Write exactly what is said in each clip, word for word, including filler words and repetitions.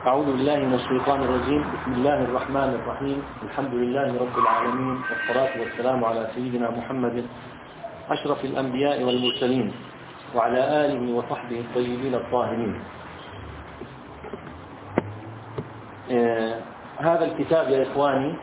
أعوذ بالله من الشيطان الرجيم. بسم الله الرحمن الرحيم. الحمد لله رب العالمين، والصلاة والسلام على سيدنا محمد أشرف الأنبياء والمرسلين وعلى آله وصحبه الطيبين الطاهرين. آه هذا الكتاب يا إخواني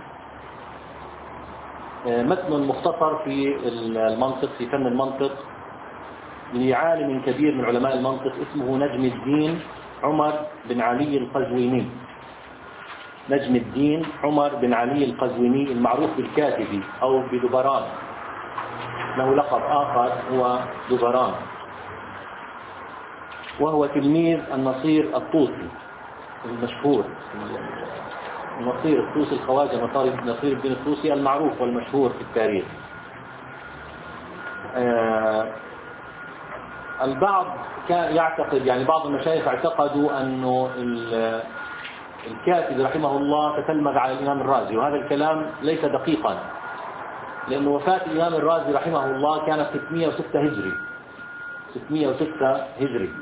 آه متن مختصر في المنطق، في فن المنطق، لعالم كبير من علماء المنطق اسمه نجم الدين عمر بن علي القزويني. نجم الدين عمر بن علي القزويني المعروف بالكاتبي أو بدبران، له لقب آخر هو دبران، وهو تلميذ النصير الطوسي المشهور، النصير الطوسي الخواجة نصير الدين الطوسي المعروف والمشهور في التاريخ. آه البعض كان يعتقد، يعني بعض المشايخ اعتقدوا أنه الكاتب رحمه الله تتلمذ على الإمام الرازي، وهذا الكلام ليس دقيقا، لأن وفاة الإمام الرازي رحمه الله كانت ستمئة وستة هجري ستمئة وستة هجري.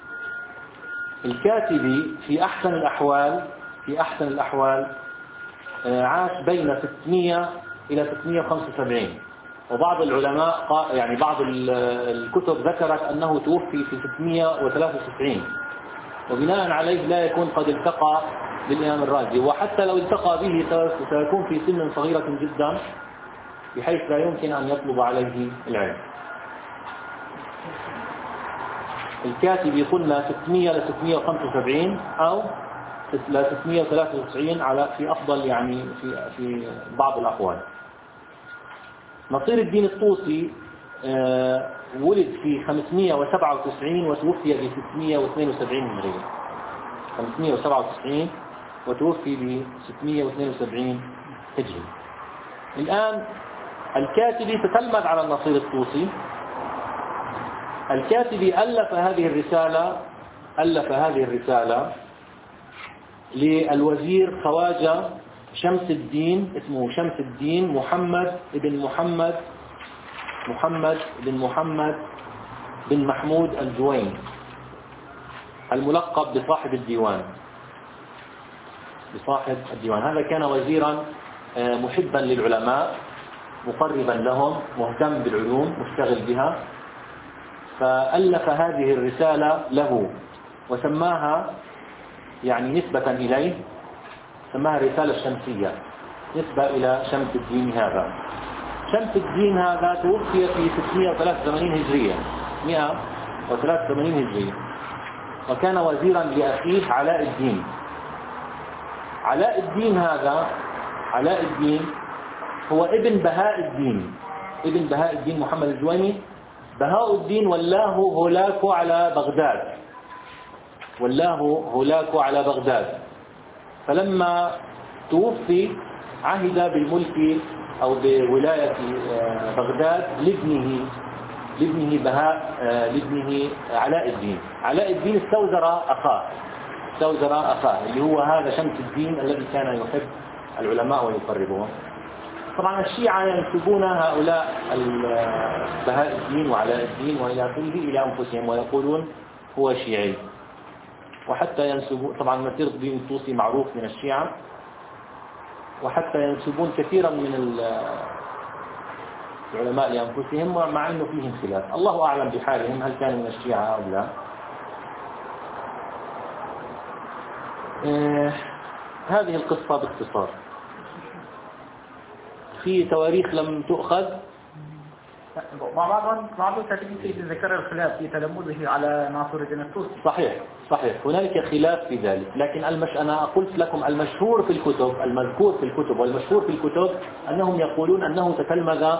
الكاتبي في أحسن الأحوال في أحسن الأحوال عاش بين ستمئة إلى ستمئة وخمسة وسبعين، وبعض العلماء يعني بعض الكتب ذكرت أنه توفي في ستمئة وثلاثة وتسعين، وبناء عليه لا يكون قد التقى بالإمام الرازي، وحتى لو التقى به سيكون في سن صغيرة جدا بحيث لا يمكن أن يطلب عليه العلم. الكاتب قلنا ستمئة إلى ستمئة وخمسة وسبعين أو إلى ستمئة وثلاثة وتسعين على في أفضل يعني في في بعض الأقوال. نصير الدين الطوسي آه ولد في خمسمئة وسبعة وتسعين وتوفي ب ستمئة واثنين وسبعين هجرية. خمسمئة وسبعة وتسعين وتوفي ب ستمئة واثنين وسبعين هجري. الآن الكاتبي تتلمذ على النصير الطوسي. الكاتبي ألف هذه الرسالة ألف هذه الرسالة للوزير خواجة شمس الدين، اسمه شمس الدين محمد بن محمد محمد بن محمد بن محمود الجويني، الملقب بصاحب الديوان بصاحب الديوان. هذا كان وزيرا محبا للعلماء، مقربا لهم، مهتم بالعلوم، مشتغل بها، فألف هذه الرسالة له وسماها يعني نسبة إليه سماها الرسالة الشمسية، نسبة إلى شمس الدين هذا. شمس الدين هذا توفي في ستمئة وثلاثة وثمانين هجرية ستمئة وثلاثة وثمانين هجرية، وكان وزيرا لأخيه علاء الدين. علاء الدين هذا علاء الدين هو ابن بهاء الدين ابن بهاء الدين محمد الجويني. بهاء الدين ولاه هولاك على بغداد ولاه هولاك على بغداد فلما توفي عهد بالملك أو بولاية بغداد لابنه لابنه بهاء لابنه علاء الدين. علاء الدين استوزر أخاه استوزر أخاه اللي هو هذا شمس الدين الذي كان يحب العلماء ويقربهم. طبعا الشيعة ينسبون هؤلاء بهاء الدين وعلاء الدين وإلى آخره إلى أنفسهم ويقولون هو شيعي، وحتى ينسبون طبعا نصير الدين الطوسي معروف من الشيعة، وحتى ينسبون كثيرا من العلماء لأنفسهم، مع أنه فيهم خلاف، الله أعلم بحالهم هل كانوا من الشيعة أو لا. آه هذه القصة باختصار. في تواريخ لم تؤخذ. بعض بعض الكاتبين ذكر الخلاف في تلمذه على ناصر الدين الطوسي. صحيح صحيح هنالك خلاف في ذلك، لكن المش... أنا قلت لكم المشهور في الكتب المذكور في الكتب والمشهور في الكتب أنهم يقولون أنه تتلمذ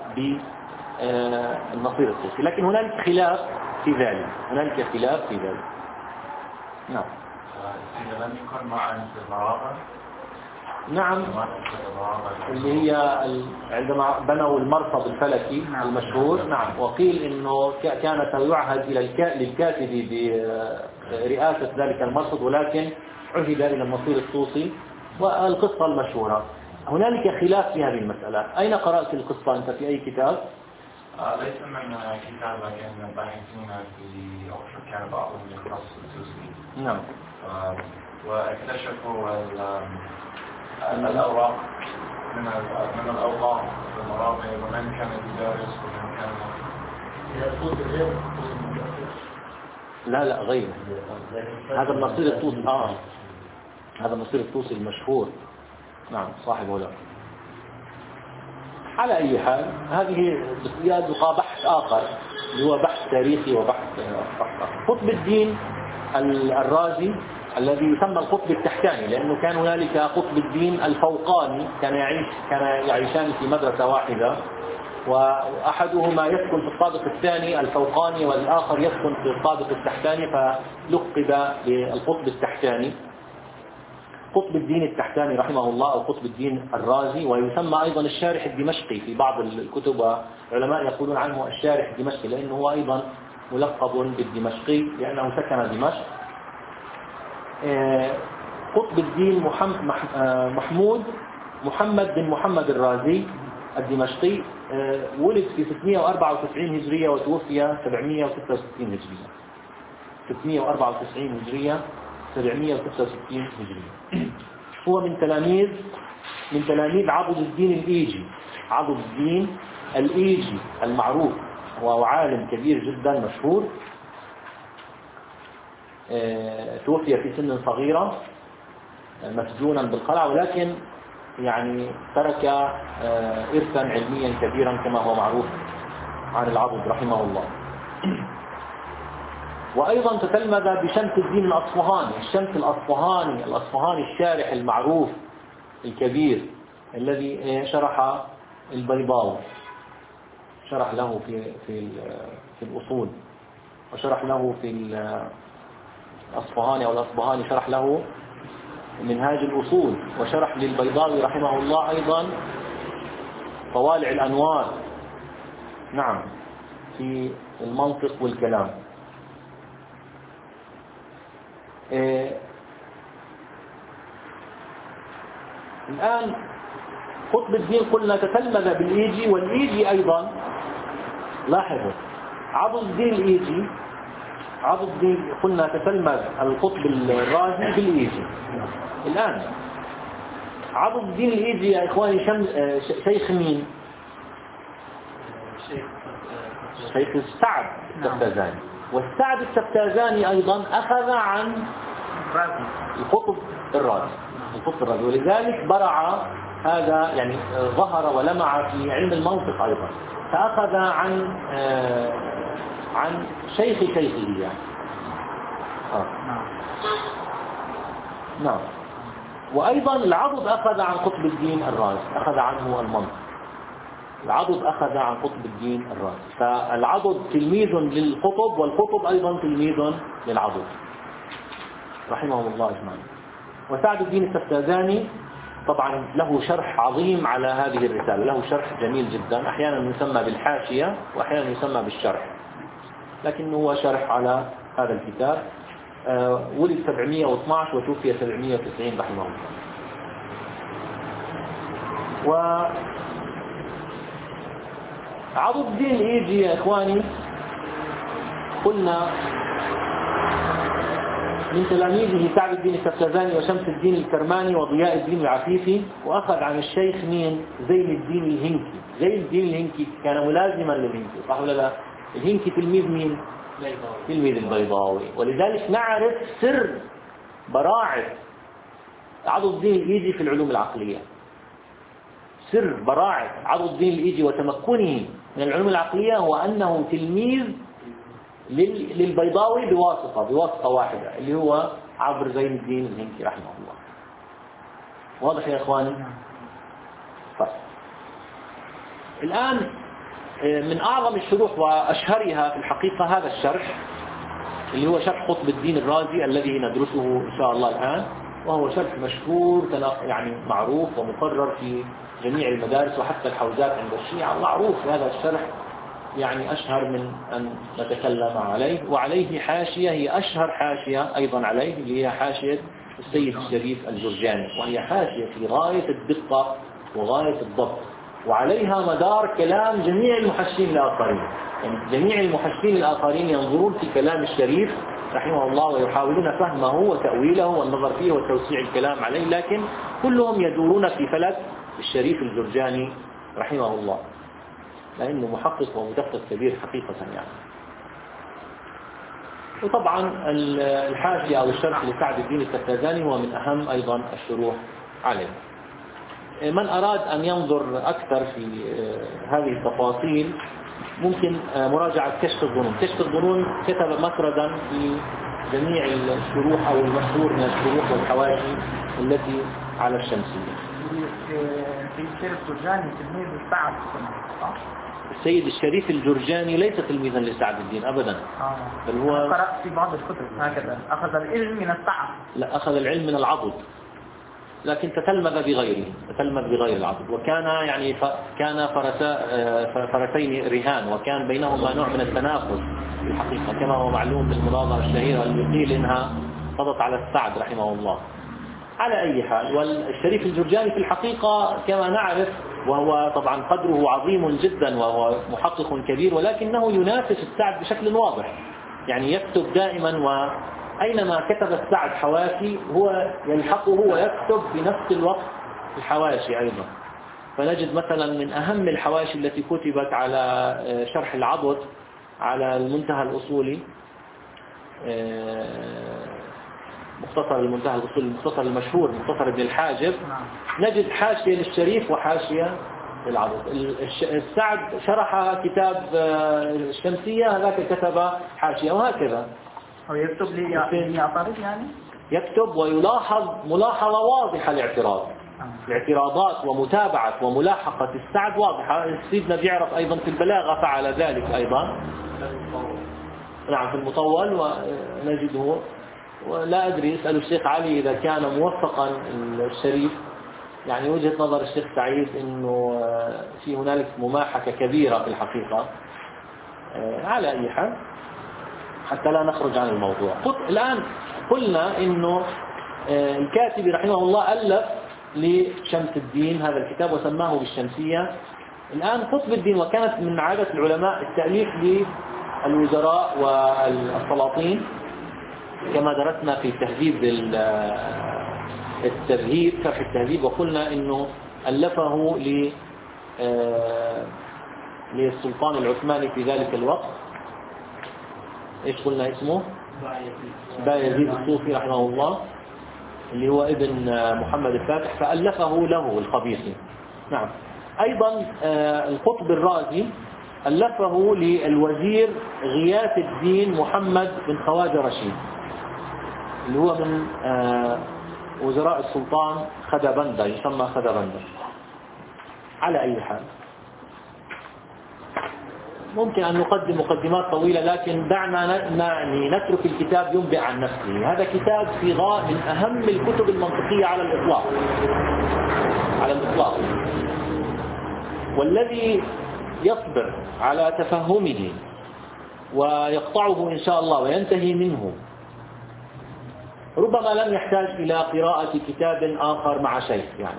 بالنصير الطوسي، لكن هنالك خلاف في ذلك هنالك خلاف في ذلك. نعم. إذا لم يكن مع الضرابة. نعم، اللي هي عندما بنوا المرصد الفلكي المشهور. نعم، وقيل انه كانت يعهد الى للكاتب برئاسة ذلك المرصد، ولكن عهد الى النصير الطوسي، والقصة المشهورة. هنالك خلاف في هذه المسألة. اين قرأت القصة انت؟ في اي كتاب؟ آه ليس من كتاب لكن باحثين في أوكسفورد كان بعضهم يختص بالتوسي. نعم. آه واكتشفوا الأوراق من من الأوقاف في المراقب ومن كان يدرس ومن كان لا لا غير هذا النصير الطوسي. آه هذا النصير الطوسي المشهور. نعم صاحب هؤلاء. على أي حال هذه يبقى بحث آخر اللي هو بحث تاريخي وبحث قطب الدين الرازي الذي يسمى القطب التحتاني، لأنه كان هنالك قطب الدين الفوقاني كان يعيش كان يعيشان في مدرسة واحدة، وأحدهما يسكن في الطابق الثاني الفوقاني والآخر يسكن في الطابق التحتاني، فلقب بالقطب التحتاني قطب الدين التحتاني رحمه الله أو قطب الدين الرازي. ويسمى أيضا الشارح الدمشقي في بعض الكتب، علماء يقولون عنه الشارح الدمشقي لأنه هو أيضا ملقب بالدمشقي لأنه سكن دمشق. قطب الدين محمود محمد بن محمد الرازي الدمشقي ولد في ستمائة وأربعة وتسعين هجرية وتوفي سبعمائة وستة وستين هجرية. ستمائة وأربعة وتسعين هجرية سبعمائة وستة وستين هجرية. هو من تلاميذ من تلاميذ عضد الدين الإيجي. عضد الدين الإيجي المعروف هو عالم كبير جدا مشهور، توفي في سن صغيرة مسجونا بالقلعة، ولكن يعني ترك إرثا علميا كبيرا كما هو معروف عن العضد رحمه الله. وأيضا تتلمذ بشمس الدين الأصفهاني. الشمس الأصفهاني الأصفهاني الشارح المعروف الكبير الذي شرح البيضاوي، شرح له في في في الأصول، وشرح له في الأصفهاني أو الأصبهاني شرح له منهاج الأصول، وشرح للبيضاوي رحمه الله أيضا طوالع الأنوار نعم في المنطق والكلام. إيه الآن قطب الدين قلنا تتلمذ بالإيجي، والإيجي أيضا لاحظوا عضد الدين الإيجي عضد الدين قلنا تتلمذ القطب الرازي بالإيجي. الآن عضد الدين الإيجي يا إخواني شم... شيخ مين؟ شيخ السعد السفتازاني. والسعد السفتازاني أيضا أخذ عن القطب الرازي القطب الرازي ولذلك برع هذا يعني ظهر ولمع في علم المنطق أيضا، فأخذ عن آه عن شيخ شيخه يعني. آه. نعم. وأيضا العضد أخذ عن قطب الدين الرازي، أخذ عنه المنطق. العضد أخذ عن قطب الدين الرازي، فالعضد تلميذ للقطب والقطب أيضا تلميذ للعضد رحمهم الله أجمعين. وسعد الدين السفتازاني طبعا له شرح عظيم على هذه الرسالة، له شرح جميل جدا، أحيانا يسمى بالحاشية وأحيانا يسمى بالشرح، لكنه هو شرح على هذا الكتاب. أه ولد سبعمائة واثني عشر وتوفي سبعمائة وتسعين رحمه الله. و عضد الدين الإيجي يا إخواني قلنا من تلاميذه سعد الدين السفتازاني وشمس الدين الكرماني وضياء الدين العفيفي، وأخذ عن الشيخ مين؟ زين الدين الهنكي. زين الدين الهنكي كان ملازما للهنكي صح ولا لا؟ الهنكي تلميذ مين؟ تلميذ البيضاوي. ولذلك نعرف سر براعة عضد الدين الإيجي في العلوم العقلية، سر براعة عضد الدين الإيجي وتمكنه من العلوم العقلية هو أنه تلميذ للبيضاوي بواسطة بواسطة واحدة اللي هو عبر زين الدين الهنكي رحمه الله. واضح يا إخواني؟ طيب. الآن من أعظم الشروح وأشهرها في الحقيقة هذا الشرح اللي هو شرح قطب الدين الرازي الذي ندرسه إن شاء الله الآن، وهو شرح مشهور يعني معروف ومقرر في جميع المدارس وحتى الحوزات عند الشيعة معروف هذا الشرح، يعني أشهر من أن نتكلم عليه. وعليه حاشية هي أشهر حاشية أيضا عليه اللي هي حاشية السيد الشريف الجرجاني، وهي حاشية في غاية الدقة وغاية الضبط وعليها مدار كلام جميع المحشين الآخرين. يعني جميع المحشين الآخرين ينظرون في كلام الشريف رحمه الله ويحاولون فهمه وتأويله والنظر فيه وتوسيع الكلام عليه، لكن كلهم يدورون في فلك الشريف الجرجاني رحمه الله، لأنه محقق ومدقق كبير حقيقة يعني. وطبعا الحاشية أو الشرح لسعد الدين التفتازاني هو من أهم أيضا الشروح عليه. من أراد أن ينظر أكثر في هذه التفاصيل ممكن مراجعة كشف الظنون. كشف الظنون كتب مفردا في جميع الشروح أو المشهور من الشروح والحواشي التي على الشمسية. في الشريف الجرجاني تلميذ سعد صح؟ السيد الشريف الجرجاني ليس تلميذا لسعد الدين أبدا، آه. بل هو قرأت في بعض الكتب هكذا أخذ العلم من السعد. لا، أخذ العلم من العضد، لكن تتلمذ بغيره، تتلمذ بغير العضد، وكان يعني ف... كان فرسا... فرسين رهان، وكان بينهما نوع من التنافس في الحقيقة، كما هو معلوم بالمناظرة الشهيرة اللي قيل إنها قضت على السعد رحمه الله. على أي حال، والشريف الجرجاني في الحقيقة كما نعرف وهو طبعا قدره عظيم جدا وهو محقق كبير، ولكنه ينافس السعد بشكل واضح، يعني يكتب دائما، وأينما كتب السعد حواشي هو يلحقه ويكتب في نفس الوقت الحواشي أيضا. فنجد مثلا من أهم الحواشي التي كتبت على شرح العضد على المنتهى الأصولي، مختصر المنتهى الأصولي، المختصر المشهور مختصر ابن الحاجب، نجد حاشية للشريف وحاشية للعضد. السعد شرح كتاب الشمسية، هذاك كتب حاشية، وهكذا. هو يكتب لي اعتراض يعني؟ يكتب ويلاحظ ملاحظة واضحة الاعتراض، الاعتراضات ومتابعة وملاحقة السعد واضحة. سيدنا بيعرف أيضا في البلاغة فعل ذلك أيضا، نعم في المطول ونجده. ولا أدري، اسأل الشيخ علي إذا كان موفقا الشريف، يعني وجهة نظر الشيخ سعيد أنه في هنالك مماحكة كبيرة في الحقيقة. على أي حال حتى لا نخرج عن الموضوع. الآن قلنا أنه الكاتب رحمه الله ألف لشمس الدين هذا الكتاب وسماه بالشمسية. الآن قطب الدين، وكانت من عادة العلماء التأليف للوزراء والسلاطين كما درسنا في تهذيب التذهيب شرح التهذيب، وقلنا انه ألفه للسلطان العثماني في ذلك الوقت. ايش قلنا اسمه؟ بايزيد الصوفي رحمه الله، اللي هو ابن محمد الفاتح، فألفه له الخبيثي. نعم. ايضا القطب الرازي ألفه للوزير غياث الدين محمد بن خواجة رشيد، اللي هو من وزراء السلطان خدابندة، يسمى خدابندة. على أي حال ممكن أن نقدم مقدمات طويلة، لكن دعنا يعني نترك الكتاب ينبئ عن نفسه. هذا كتاب في غاية من أهم الكتب المنطقية على الإطلاق، على الإطلاق، والذي يصبر على تفهمه ويقطعه إن شاء الله وينتهي منه ربما لم يحتاج إلى قراءة كتاب آخر مع شيخ، يعني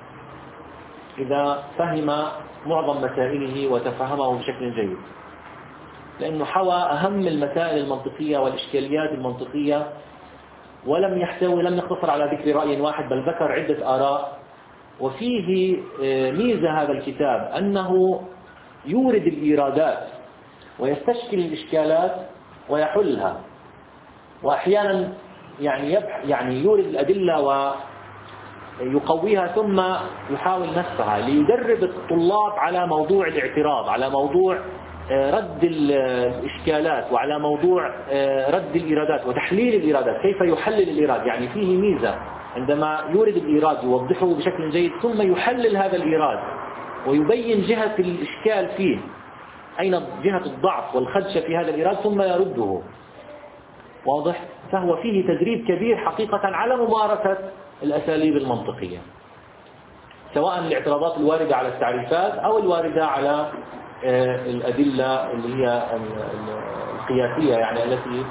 إذا فهم معظم مسائله وتفهمه بشكل جيد، لأنه حوى أهم المسائل المنطقية والإشكاليات المنطقية، ولم يحتوي لم يقتصر على ذكر رأي واحد، بل ذكر عدة آراء. وفيه ميزة هذا الكتاب أنه يورد الإيرادات ويستشكل الإشكالات ويحلها، وأحيانا يعني يبح يعني يورد الأدلة ويقويها ثم يحاول نفسها ليدرب الطلاب على موضوع الاعتراض، على موضوع رد الإشكالات، وعلى موضوع رد الإيرادات وتحليل الإيرادات، كيف يحلل الإيراد. يعني فيه ميزة عندما يورد الإيراد يوضحه بشكل جيد ثم يحلل هذا الإيراد ويبين جهة الإشكال فيه، أين جهة الضعف والخدشة في هذا الإيراد، ثم يرده. واضح؟ فهو فيه تدريب كبير حقيقة على ممارسة الأساليب المنطقية، سواء الاعتراضات الواردة على التعريفات أو الواردة على الأدلة اللي هي القياسية، يعني التي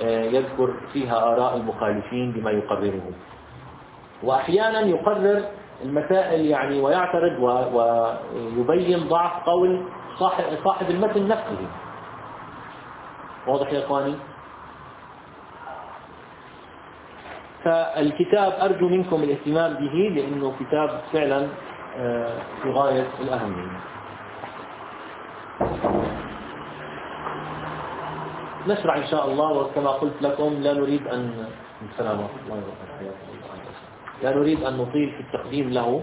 يذكر فيها آراء المخالفين بما يقرره. وأحيانا يقرر المسائل يعني ويعترض ويبين ضعف قول صاحب, صاحب المتن نفسه. واضح يا إخواني؟ فالكتاب أرجو منكم الاهتمام به لأنه كتاب فعلا في غاية الأهمية. نشرع إن شاء الله، وكما قلت لكم لا نريد أن السلام عليكم الله وبركاته. لا نريد أن نطيل في التقديم له.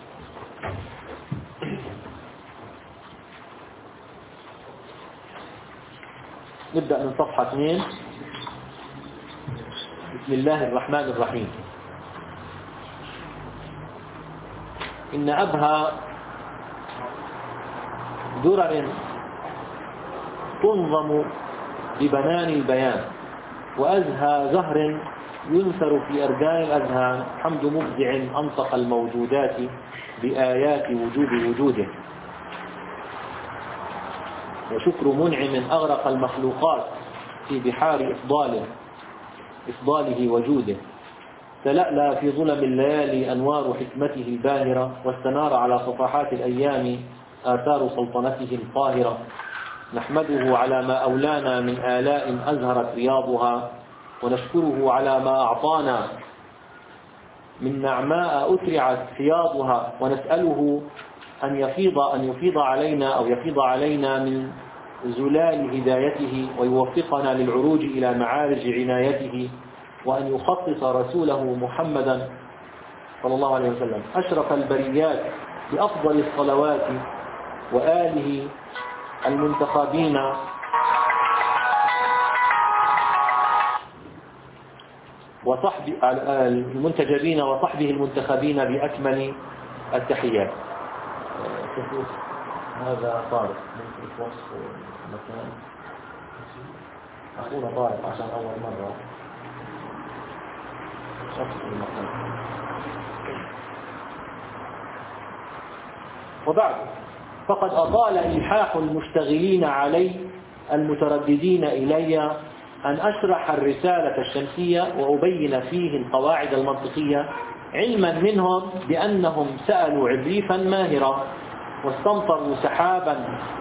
نبدأ من صفحة اثنين. بسم الله الرحمن الرحيم. إن أبهى درر تنظم ببنان البيان، وأزهى زهر ينثر في أرجاء الأذهان، حمد مبدع أنطق الموجودات بآيات وجود وجوده، وشكر منعم أغرق المخلوقات في بحار إفضاله إفضاله وجوده. تلألأ في ظلم الليالي أنوار حكمته الباهرة، واستنار على صفحات الأيام آثار سلطنته القاهرة. نحمده على ما أولانا من آلاء أزهرت رياضها، ونشكره على ما أعطانا من نعماء أترعت فياضها، ونسأله أن يفيض أن يفيض علينا أو يفيض علينا من زلال هدايته، ويوفقنا للعروج إلى معارج عنايته، وأن يخصص رسوله محمدا صلى الله عليه وسلم أشرف البريات بأفضل الصلوات، وآله المنتخبين وصحب المنتجبين وصحبه المنتخبين بأكمل التحيات. هذا طارق من وصف مكان أخونا طارق عشان أول مرة وصف المكان. وبعد، فقد أطال إلحاح المشتغلين علي المترددين إلي أن أشرح الرسالة الشمسية وأبين فيه القواعد المنطقية، علما منهم بأنهم سألوا عريفا ماهرا واستمطروا سحابا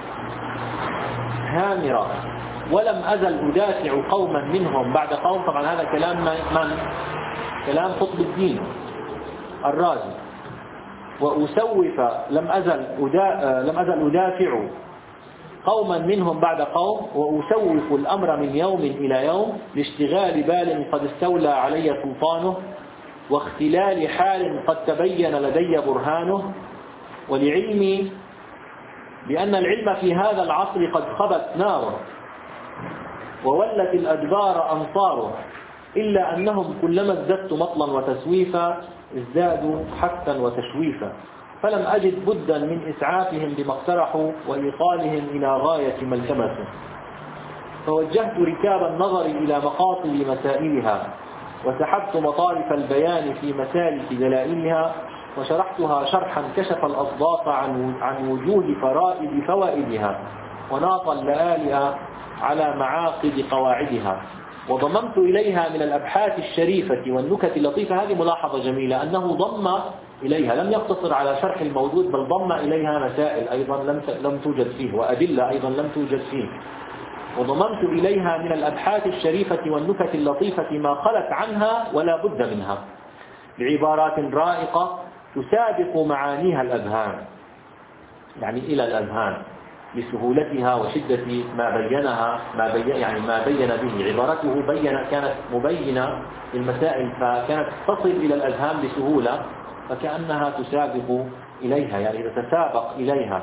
هامرا، ولم أزل أدافع قوما منهم بعد قوم. طبعا هذا كلام من؟ كلام قطب الدين الرازي. وأسوف لم أزل أدا لم أزل أدافع قوما منهم بعد قوم، وأسوف الأمر من يوم إلى يوم لاشتغال بال قد استولى علي سلطانه، واختلال حال قد تبين لدي برهانه، ولعلمي بأن العلم في هذا العصر قد خبت ناره، وولت الأدبار أنصاره، إلا أنهم كلما ازددت مطلا وتسويفا ازدادوا حثا وتشويفا، فلم أجد بدا من إسعافهم بما اقترحوا وإيصالهم إلى غاية ما التمسوا، فوجهت ركاب النظر إلى مقاصد مسائلها، وسحبت مطارف البيان في مسالك دلائلها، وشرحتها شرحا كشف الأصداف عن عن وجوه فرائد فوائدها، وناط اللآلئ على معاقد قواعدها، وضممت إليها من الأبحاث الشريفة والنكت اللطيفة. هذه ملاحظة جميلة، أنه ضم إليها، لم يقتصر على شرح الموجود، بل ضم إليها مسائل أيضا لم لم توجد فيه، وأدلة أيضا لم توجد فيه. وضممت إليها من الأبحاث الشريفة والنكت اللطيفة ما خلت عنها ولا بد منها، بعبارات رائقة تسابق معانيها الأذهان، يعني إلى الأذهان، لسهولتها وشدة ما بينها ما بين يعني ما بين به. عبارته بين كانت مبينة للمسائل، فكانت تصل إلى الأذهان بسهولة، فكأنها تسابق إليها، يعني تتسابق إليها.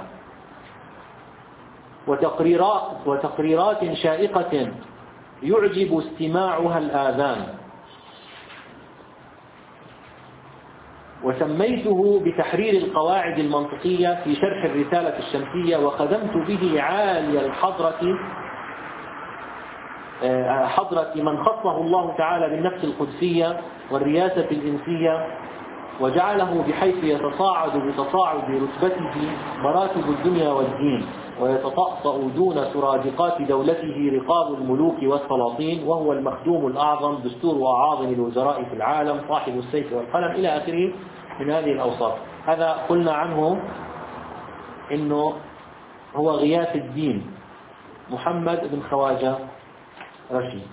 وتقريرات وتقريرات شائقة يعجب استماعها الآذان. وسميته بتحرير القواعد المنطقية في شرح الرسالة الشمسية، وخدمت به عالي الحضرة حضرة من خصه الله تعالى بالنفس القدسية والرياسة الإنسية، وجعله بحيث يتصاعد بتصاعد رتبته مراتب الدنيا والدين، ويتطأطأ دون سرادقات دولته رقاب الملوك والسلاطين، وهو المخدوم الأعظم، دستور أعاظم الوزراء في العالم، صاحب السيف والقلم، إلى آخره. من هذه الأوصاف. هذا قلنا عنه إنه هو غياث الدين محمد بن خواجة رشيد.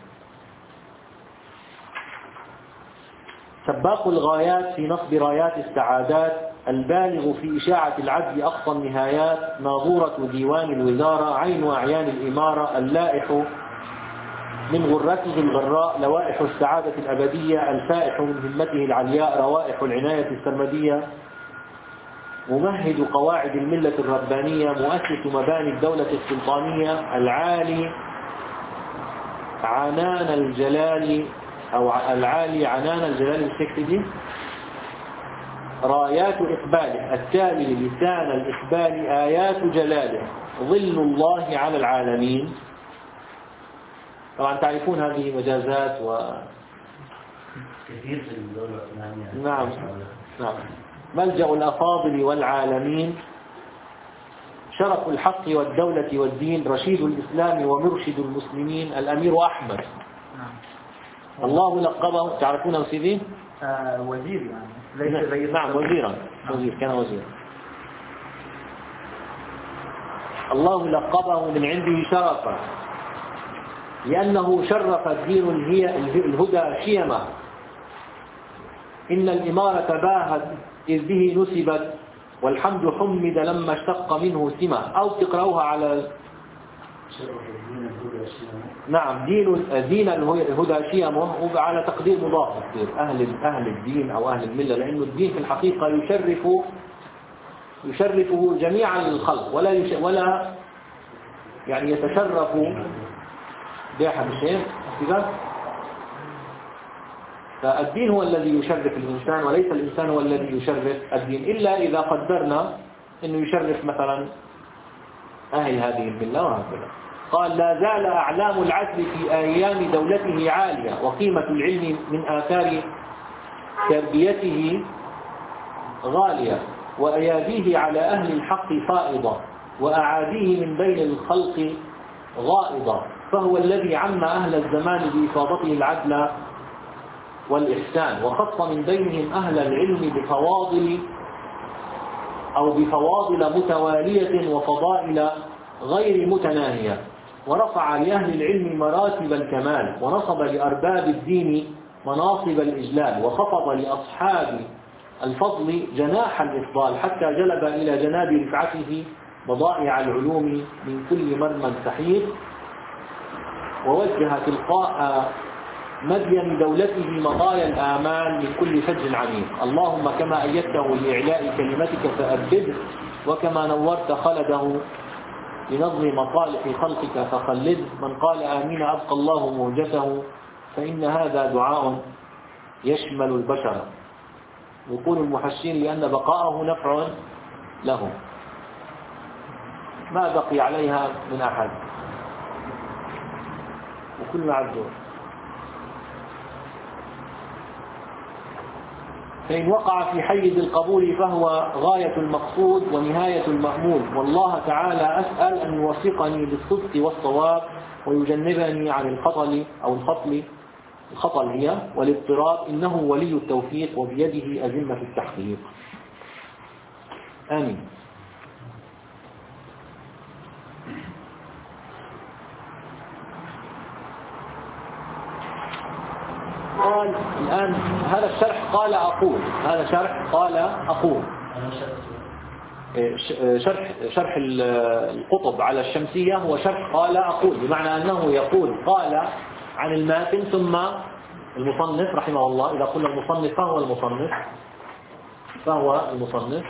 سباق الغايات في نصب رايات السعادات، البالغ في إشاعة العدل أقصى النهايات، ناظورة ديوان الوزارة، عين أعيان الإمارة، اللائح من غرته الغراء، لوائح السعادة الأبدية، الفائح من همته العلياء، روائح العناية السرمدية، ممهد قواعد الملة الربانية، مؤسس مباني الدولة السلطانية، العالي عنان الجلال أو العالي عنان الجلال السكتبي، رايات إقباله، التالي لسان الإقبال، آيات جلاله، ظل الله على العالمين. طبعا تعرفون هذه مجازات و كثير في الدولة العثمانية. نعم نعم. ملجأ الأفاضل والعالمين، شرف الحق والدولة والدين، رشيد الإسلام ومرشد المسلمين، الأمير أحمد. الله لقبه، تعرفونه سيدي؟ آه وزير يعني ليس رئيس. نعم وزيرا، وزير كان وزيرا. الله لقبه من عنده شرفا لأنه شرف الدين الهدى شيمه، إن الإمارة باهت إذ به نسبت، والحمد حمد لما اشتق منه سمة. أو تقرأوها على نعم دين دين الهدى شيمه، وعلى تقدير مضاف أهل أهل الدين أو أهل الملة، لأنه الدين في الحقيقة يشرف يشرفه جميع الخلق، ولا يش... ولا يعني يتشرف بأحد الشيء كذا. فالدين هو الذي يشرف الإنسان، وليس الإنسان هو الذي يشرف الدين، إلا إذا قدرنا أنه يشرف مثلا أهل هذه الملة وهكذا. قال: لا زال أعلام العدل في أيام دولته عالية، وقيمة العلم من آثار تربيته غالية، وأياديه على أهل الحق فائضة، وأعاديه من بين الخلق غائضة، فهو الذي عم أهل الزمان بإفاضته العدل والإحسان، وخص من بينهم أهل العلم بفواضل أو بفواضل متوالية وفضائل غير متناهية، ورفع لأهل العلم مراتب الكمال، ونصب لأرباب الدين مناصب الإجلال، وخفض لأصحاب الفضل جناح الإفضال، حتى جلب إلى جناب رفعته بضائع العلوم من كل مرمى سحيق، ووجه تلقاء مدين دولته مطايا الآمال من كل فج عميق. اللهم كما أيدته لإعلاء كلمتك فأبده، وكما نورت خلده لنظم مصالح خلقك فخلده. من قال آمين أبقى الله مهجته، فإن هذا دعاء يشمل البشر. يقول المحشين لأن بقاءه نفع له، ما بقي عليها من أحد، وكل عبده. فإن وقع في حيز القبول فهو غاية المقصود ونهاية المأمول. والله تعالى أسأل أن يوفقني للصدق والصواب، ويجنبني عن الخطل أو الخطل الخطل هي والاضطراب، إنه ولي التوفيق وبيده أزمة التحقيق. آمين. قال الآن هذا الشرح قال أقول، هذا شرح قال أقول شرح شرح القطب على الشمسية هو شرح قال أقول، بمعنى أنه يقول قال عن الماتن ثم المصنف رحمه الله. إذا قلنا المصنف فهو المصنف فهو المصنف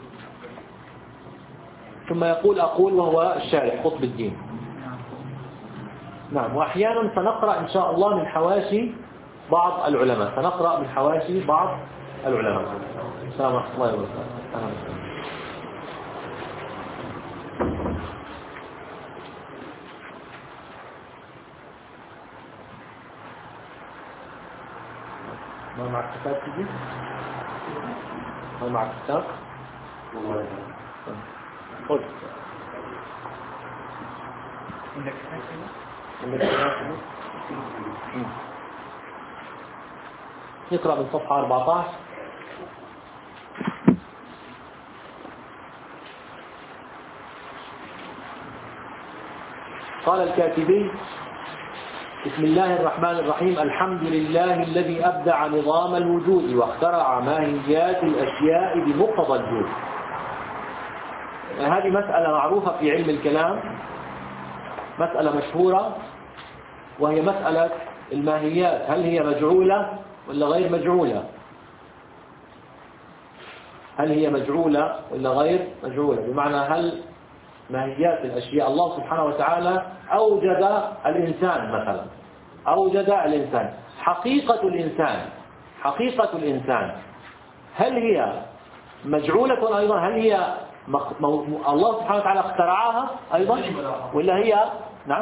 ثم يقول أقول وهو الشارح قطب الدين. نعم. وأحيانا سنقرأ إن شاء الله من حواشي بعض العلماء، سنقرأ من حواشي بعض العلماء. السلام عليكم ورحمة الله وبركاته. ما معك كتاب تجي؟ ما معك كتاب؟ والله خذ. عندك كتاب؟ عندك كتاب؟ نقرأ من صفحة أربعة عشر. قال الكاتبي: بسم الله الرحمن الرحيم. الحمد لله الذي أبدع نظام الوجود واخترع ماهيات الأشياء بمقتضى الوجود. هذه مسألة معروفة في علم الكلام، مسألة مشهورة، وهي مسألة الماهيات، هل هي مجعولة ولا غير مجعولة؟ هل هي مجعولة ولا غير مجعولة؟ بمعنى هل ماهيات الأشياء، الله سبحانه وتعالى أوجد الإنسان مثلا، أوجد الإنسان، حقيقة الإنسان، حقيقة الإنسان هل هي مجعولة أيضا؟ هل هي مخ... مو... الله سبحانه وتعالى اخترعها أيضا ولا هي نعم؟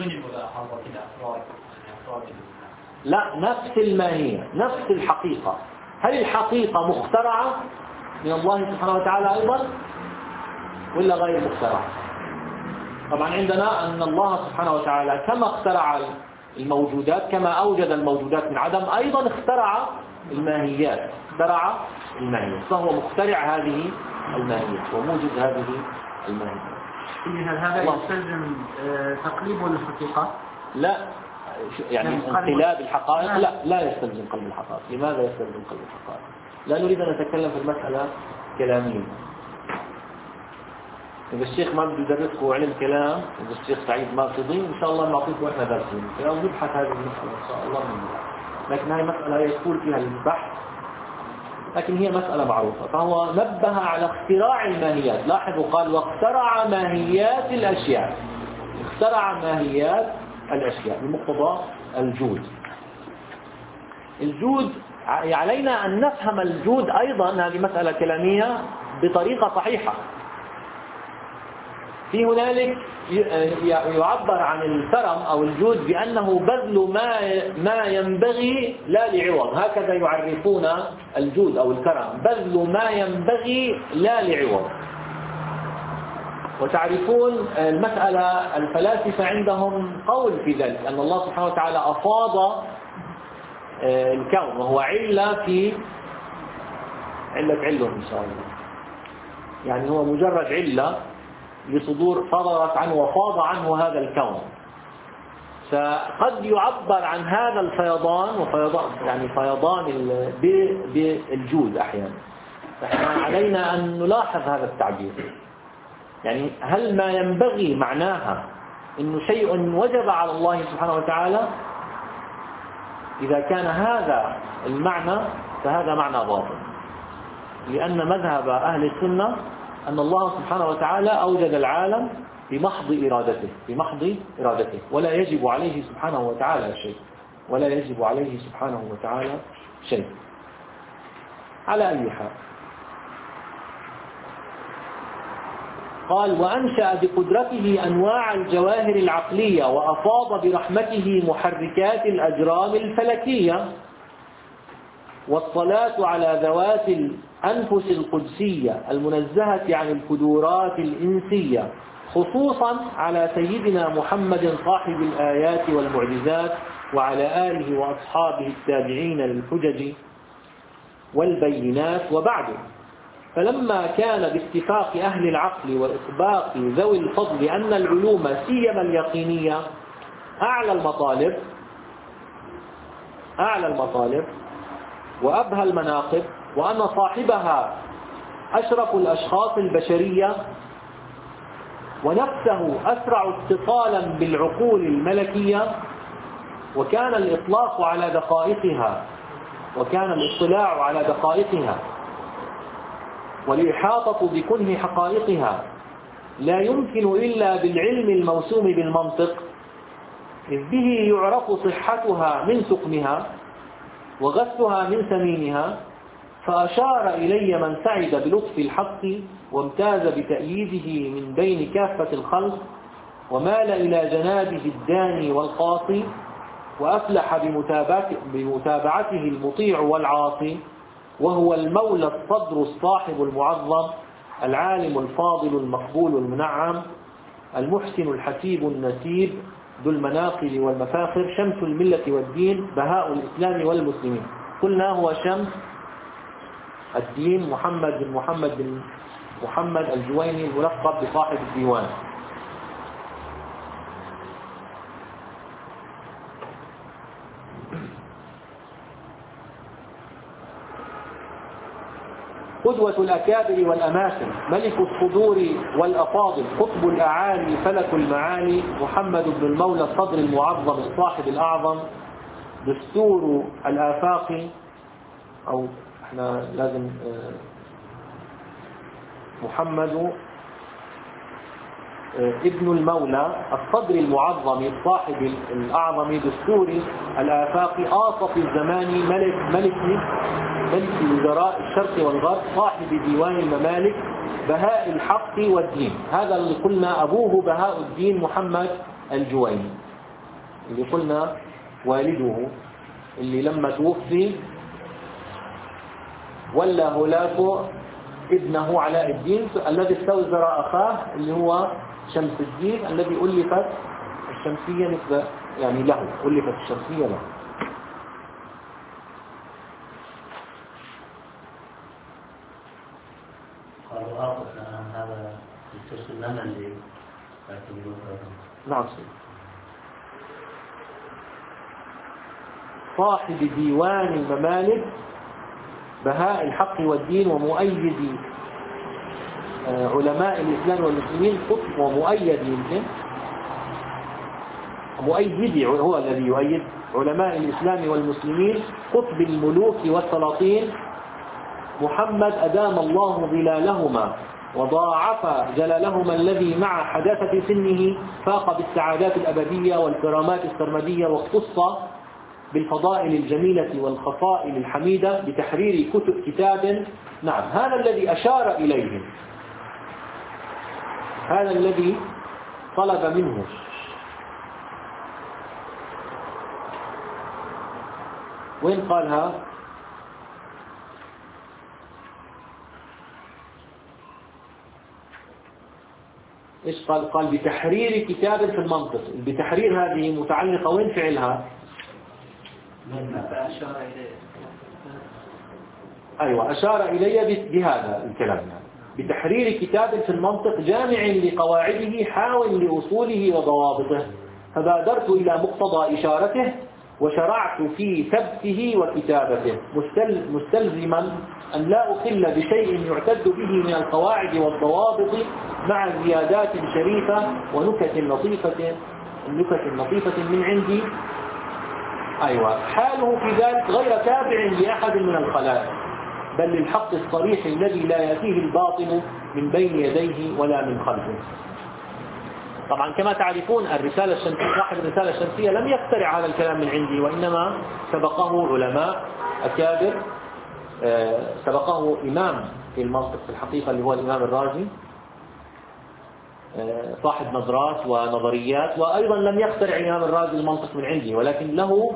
لا، نفس الماهية، نفس الحقيقة. هل الحقيقة مخترعة من الله سبحانه وتعالى أيضا ولا غير مخترعة؟ طبعا عندنا أن الله سبحانه وتعالى كما اخترع الموجودات، كما أوجد الموجودات من عدم، أيضا اخترع الماهيات، اخترع الماهيات، فهو مخترع هذه الماهيات وموجد هذه الماهيات. هل هذا يستلزم تقليب الحقيقة؟ لا، يعني انقلاب الحقائق لا لا يستلزم قلب الحقائق. لماذا يستلزم قلب الحقائق؟ لا نريد أن نتكلم في المسألة كلاميا. إذا الشيخ ما بده يدرسكم علم كلام، إذا الشيخ سعيد ماقصدي إن شاء الله نعطيكم إحنا درسين ونبحث هذه المسألة إن شاء الله من الله. لكن هذه مسألة يطول فيها البحث، لكن هي مسألة معروفة. فهو نبه على اختراع الماهيات. لاحظوا قال: واخترع ماهيات الأشياء، اخترع ماهيات الأشياء بمقتضى الجود. الجود علينا أن نفهم الجود أيضا، هذه مسألة كلامية، بطريقة صحيحة. في هنالك يعبر عن الكرم أو الجود بأنه بذل ما ما ينبغي لا لعوض، هكذا يعرفون الجود أو الكرم، بذل ما ينبغي لا لعوض. وتعرفون المسألة، الفلاسفة عندهم قول في ذلك، أن الله سبحانه وتعالى أفاض الكون، وهو علة في علة علة إن شاء الله، يعني هو مجرد علة لصدور صدرت عنه وفاض عنه هذا الكون. فقد يعبر عن هذا الفيضان وفيضان يعني فيضان بالجود أحيانا. فإحنا علينا أن نلاحظ هذا التعبير، يعني هل ما ينبغي معناها إنه شيء وجب على الله سبحانه وتعالى؟ إذا كان هذا المعنى فهذا معنى باطل، لأن مذهب أهل السنة أن الله سبحانه وتعالى أوجد العالم بمحض إرادته، بمحض إرادته، ولا يجب عليه سبحانه وتعالى شيء، ولا يجب عليه سبحانه وتعالى شيء. على أي حال، قال: وأنشأ بقدرته أنواع الجواهر العقلية، وأفاض برحمته محركات الأجرام الفلكية. والصلاة على ذوات الأنفس القدسية المنزهة عن الكدورات الإنسية، خصوصا على سيدنا محمد صاحب الآيات والمعجزات، وعلى آله وأصحابه التابعين للحجج والبينات. وبعده، فلما كان باتفاق أهل العقل وإطباق ذوي الفضل أن العلوم سيما اليقينية أعلى المطالب أعلى المطالب وأبهى المناقب، وأن صاحبها أشرف الأشخاص البشرية، ونفسه أسرع اتصالا بالعقول الملكية، وكان الإطلاق على دقائقها وكان الاطلاع على دقائقها والإحاطة بكنه حقائقها لا يمكن إلا بالعلم الموسوم بالمنطق، إذ به يعرف صحتها من سقمها وغثها من سمينها. فأشار إلي من سعد بلطف الحق وامتاز بتأييده من بين كافة الخلق، ومال إلى جنابه الداني والقاصي، وأفلح بمتابعته المطيع والعاصي، وهو المولى الصدر الصاحب المعظم العالم الفاضل المقبول المنعم المحسن الحسيب النسيب ذو المناقب والمفاخر، شمس الملة والدين، بهاء الإسلام والمسلمين. قلنا هو شمس الدين محمد بن محمد بن محمد الجويني الملقب بصاحب الديوان. قدوة الأكابر والأماكن، ملك الصدور والأفاضل، قطب الأعالي، فلك المعالي، محمد بن المولى الصدر المعظم الصاحب الأعظم، دستور الآفاق، أو احنا لازم محمد ابن المولى الصدر المعظم الصاحب الأعظم، دستور الآفاق، آصف الزمان، ملك ملك ملك وزراء الشرق والغرب، صاحب ديوان الممالك، بهاء الحق والدين. هذا اللي قلنا أبوه بهاء الدين محمد الجويني، اللي قلنا والده اللي لما توفي ولا هلاك ابنه علاء الدين الذي استوزر أخاه اللي هو شمس الدين الذي ألفت الشمسية نسبة يعني له، ألفت الشمسية له. قالوا آخر هذا الترسل لنا اللي يعتبروه. نعم سيدي. صاحب ديوان الممالك، بهاء الحق والدين، ومؤيد علماء الإسلام والمسلمين، قطب ومؤيد يمكن مؤيد هو الذي يؤيد علماء الإسلام والمسلمين، قطب الملوك والسلاطين، محمد أدام الله ظلالهما وضاعف جلالهما الذي مع حداثة سنه فاق بالسعادات الأبدية والكرامات السرمدية، واختص بالفضائل الجميلة والخصائل الحميدة بتحرير كتب كتاب. نعم، هذا الذي أشار إليه، هذا الذي طلب منه. وين قالها؟ إيش قال؟ قال بتحرير كتاب في المنطق. بتحرير هذه متعلقة وين فعلها؟ أشار إليه. أيوة، أشار إلي بهذا الكلام يعني. بتحرير كتاب في المنطق جامع لقواعده حاول لأصوله وضوابطه، فبادرت إلى مقتضى إشارته وشرعت في ثبته وكتابته، مستلزما أن لا أخل بشيء يعتد به من القواعد والضوابط مع زيادات شريفة ونكت لطيفة نكت لطيفة من عندي. أيوة، حاله في ذلك غير تابع لأحد من الخلائق، بل للحق الصريح الذي لا يأتيه الباطل من بين يديه ولا من خلفه. طبعا كما تعرفون الرسالة الشمسية، صاحب الرسالة الشمسية لم يخترع هذا الكلام من عندي، وإنما سبقه علماء أكابر، سبقه إمام في المنطق في الحقيقة اللي هو الإمام الرازي، صاحب نظرات ونظريات. وأيضا لم يخترع الإمام الرازي المنطق من عندي، ولكن له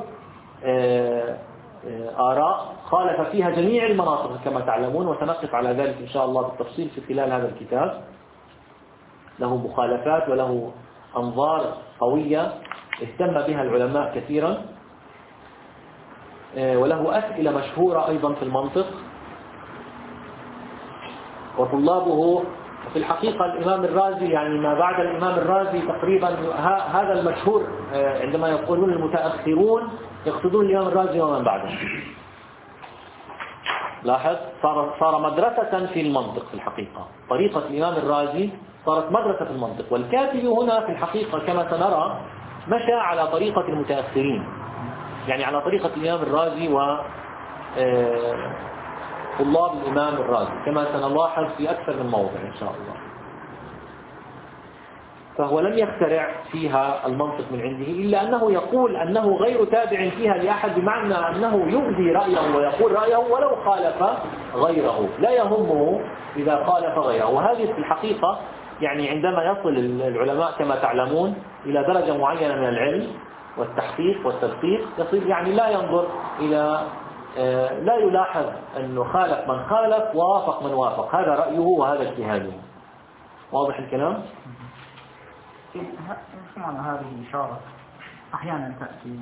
آراء خالف فيها جميع المناطق كما تعلمون، وسنقف على ذلك إن شاء الله بالتفصيل في خلال هذا الكتاب. له مخالفات وله أنظار قوية اهتم بها العلماء كثيرا، وله أسئلة مشهورة أيضا في المنطق، وطلابه في الحقيقة الإمام الرازي يعني ما بعد الإمام الرازي تقريبا هذا المشهور عندما يقولون المتأخرون يقصدون الإمام الرازي ومن بعده. لاحظ، صار صار مدرسة في المنطق في الحقيقة، طريقة الإمام الرازي صارت مدرسة في المنطق، والكاتب هنا في الحقيقة كما سنرى مشى على طريقة المتأخرين، يعني على طريقة الإمام الرازي و طلاب الإمام الرازي كما سنلاحظ في أكثر من موضع إن شاء الله. فهو لم يخترع فيها المنطق من عنده، إلا أنه يقول أنه غير تابع فيها لأحد، بمعنى أنه يبدي رأيه ويقول رأيه ولو خالف غيره، لا يهمه إذا خالف غيره. وهذه في الحقيقة يعني عندما يصل العلماء كما تعلمون إلى درجة معينة من العلم والتحقيق والتدقيق، يصير يعني لا ينظر إلى لا يلاحظ أنه خالف من خالف ووافق من وافق، هذا رأيه وهذا اجتهاده. واضح الكلام؟ ايش معنى هذه الإشارة؟ أحيانا تأتي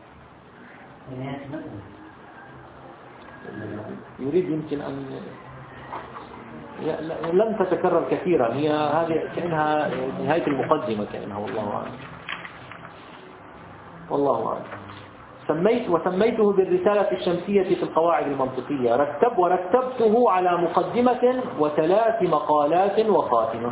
يريد يمكن أن لم تتكرر كثيرا، هي هذه كأنها نهاية المقدمة كأنها، والله أعلم والله أعلم. سميت وسميته بالرسالة الشمسية في القواعد المنطقية. رتب ورتبته على مقدمة وثلاث مقالات وخاتمة.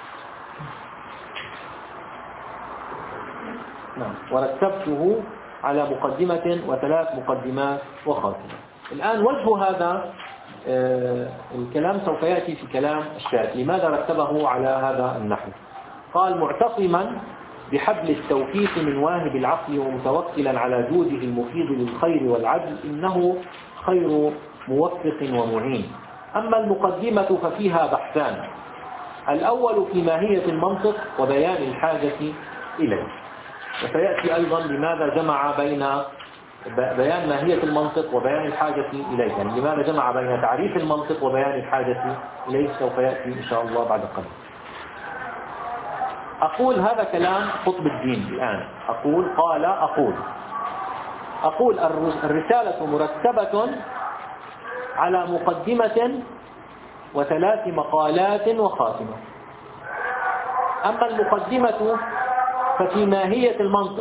نعم، ورتبته على مقدمة وثلاث مقدمات وخاتمة. الآن وجه هذا آه الكلام سوف يأتي في كلام الشافعي. لماذا رتبه على هذا النحو؟ قال: معتصما بحبل التوفيق من واهب العقل ومتوكلا على جوده المفيض للخير والعدل، إنه خير موفق ومعين. أما المقدمة ففيها بحثان: الأول في ماهية المنطق وبيان الحاجة إليه. وسيأتي أيضا لماذا جمع بين بيان ماهية المنطق وبيان الحاجة إليه، يعني لماذا جمع بين تعريف المنطق وبيان الحاجة إليه، سوف يأتي إن شاء الله بعد قليل. أقول هذا كلام قطب الدين الآن. أقول قال أقول أقول الرسالة مرتبة على مقدمة وثلاث مقالات وخاتمة. أما المقدمة ففي ماهية المنطق،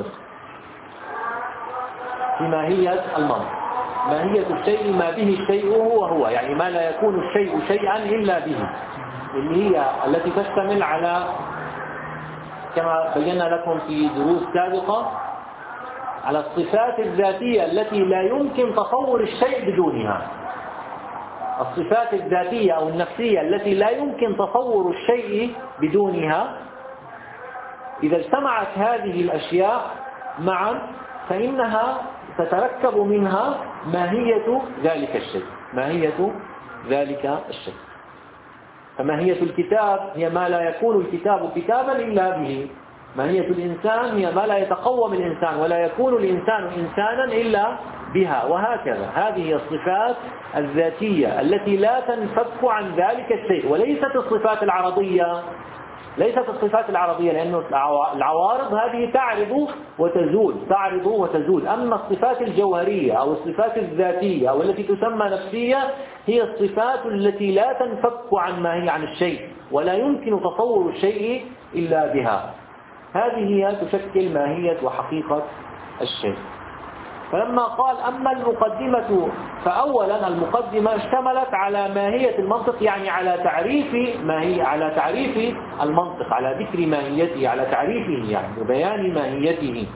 في ماهية المنطق ماهية الشيء ما به الشيء هو هو، يعني ما لا يكون الشيء شيئا إلا به، اللي هي التي تشتمل على، كما بينا لكم في دروس سابقة، على الصفات الذاتية التي لا يمكن تصور الشيء بدونها. الصفات الذاتية أو النفسية التي لا يمكن تصور الشيء بدونها، إذا اجتمعت هذه الأشياء معا فإنها تتركب منها ماهية ذلك الشيء ماهية ذلك الشيء فماهية الكتاب هي ما لا يكون الكتاب كتابا إلا به. ماهية الإنسان هي ما لا يتقوم الإنسان ولا يكون الإنسان إنسانا إلا بها، وهكذا. هذه الصفات الذاتية التي لا تنفك عن ذلك الشيء، وليست الصفات العرضية ليست الصفات العرضية لأن العوارض هذه تعرض وتزول تعرض وتزول أما الصفات الجوهرية أو الصفات الذاتية أو التي تسمى نفسية هي الصفات التي لا تنفك عن ما هي عن الشيء ولا يمكن تصور الشيء إلا بها. هذه هي تشكل ماهية وحقيقة الشيء. فلما قال أما المقدمة، فأولا المقدمة اشتملت على ماهية المنطق، يعني على تعريف ماهية على تعريف المنطق، على ذكر ماهيته، على تعريفه يعني وبيان ماهيته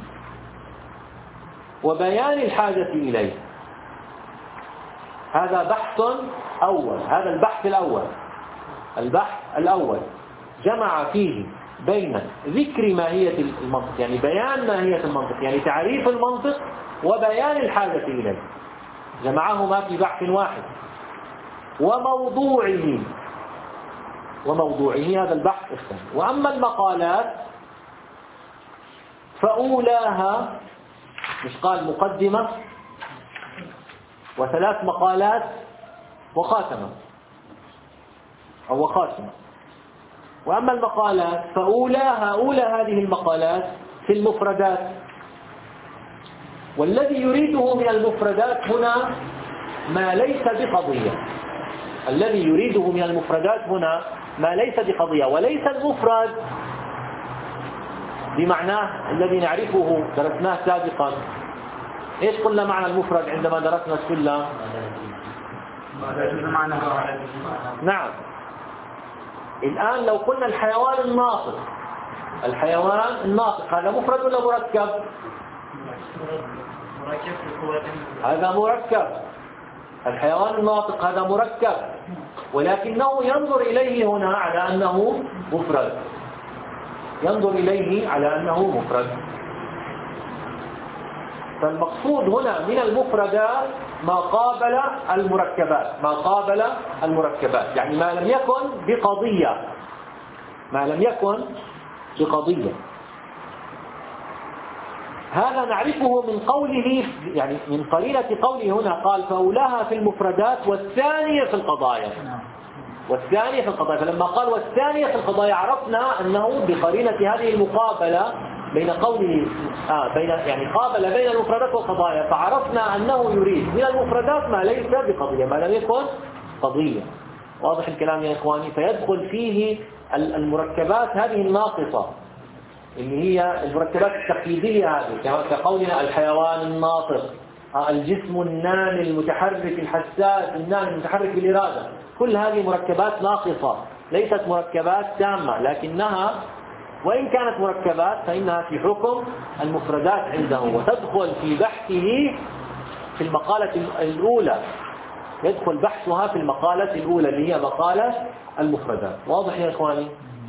وبيان الحاجة إليه. هذا بحث أول هذا البحث الأول البحث الأول جمع فيه بين ذكر ماهية المنطق، يعني بيان ماهية المنطق، يعني تعريف المنطق، وبيان الحاجة إليه، جمعهما في بحث واحد. وموضوعه وموضوعه هذا البحث الثاني. وأما المقالات فأولاها، مش قال مقدمة وثلاث مقالات وخاتمة أو خاتمة. وأما المقالات فأولاها أولى هذه المقالات في المفردات، والذي يريده من المفردات هنا ما ليس بقضية الذي يريده من المفردات هنا ما ليس بقضية وليس المفرد بمعناه الذي نعرفه درسناه سابقا. إيش قلنا معنى المفرد عندما درسنا السلم؟ نعم. الآن لو قلنا الحيوان الناطق الحيوان الناطق هذا مفرد ولا مركب؟ هذا مركب. الحيوان الناطق هذا مركب، ولكنه ينظر إليه هنا على أنه مفرد ينظر إليه على أنه مفرد. فالمقصود هنا من المفردات ما قابل المركبات ما قابل المركبات يعني ما لم يكن بقضية ما لم يكن بقضية. هذا نعرفه من قوله، يعني من قرينة قوله هنا قال فأولاها في المفردات والثانية في القضايا والثانية في القضايا فلما قال والثانية في القضايا عرفنا أنه بقرينة هذه المقابلة بين قوله آه بين يعني قابل بين المفردات والقضايا، فعرفنا أنه يريد من المفردات ما ليس بقضية ما لم يكن قضية. واضح الكلام يا إخواني؟ فيدخل فيه المركبات هذه الناقصة اللي هي المركبات التقليدية هذه، كقولنا الحيوان الناطق، الجسم النامي المتحرك الحساس، النامي المتحرك بالإرادة، كل هذه مركبات ناقصة ليست مركبات تامة، لكنها وإن كانت مركبات فإنها في حكم المفردات عنده، وتدخل في بحثه في المقالة الأولى، يدخل بحثها في المقالة الأولى اللي هي مقالة المفردات. واضح يا إخواني؟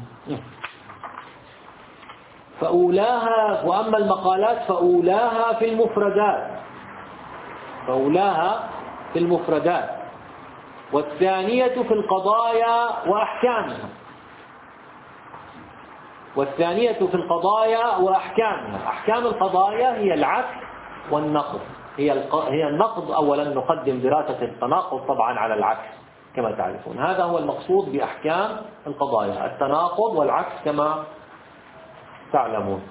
فأولاها، وأما المقالات فأولاها في المفردات، فأولاها في المفردات، والثانية في القضايا وأحكامها، والثانية في القضايا وأحكامها. أحكام القضايا هي العكس والنقض، هي هي النقض. أولا نقدم دراسة التناقض طبعا على العكس كما تعرفون، هذا هو المقصود بأحكام القضايا، التناقض والعكس كما تعلمون.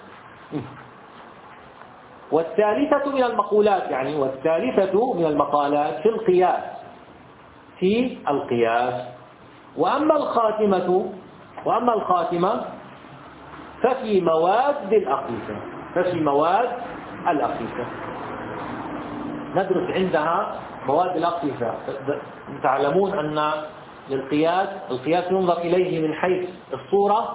والثالثة من المقولات، يعني والثالثة من المقالات في القياس، في القياس. وأما الخاتمة وأما الخاتمة ففي مواد الأقيسة، ففي مواد الأقيسة ندرس عندها مواد الأقيسة. تعلمون أن للقياس القياس ينظر إليه من حيث الصورة،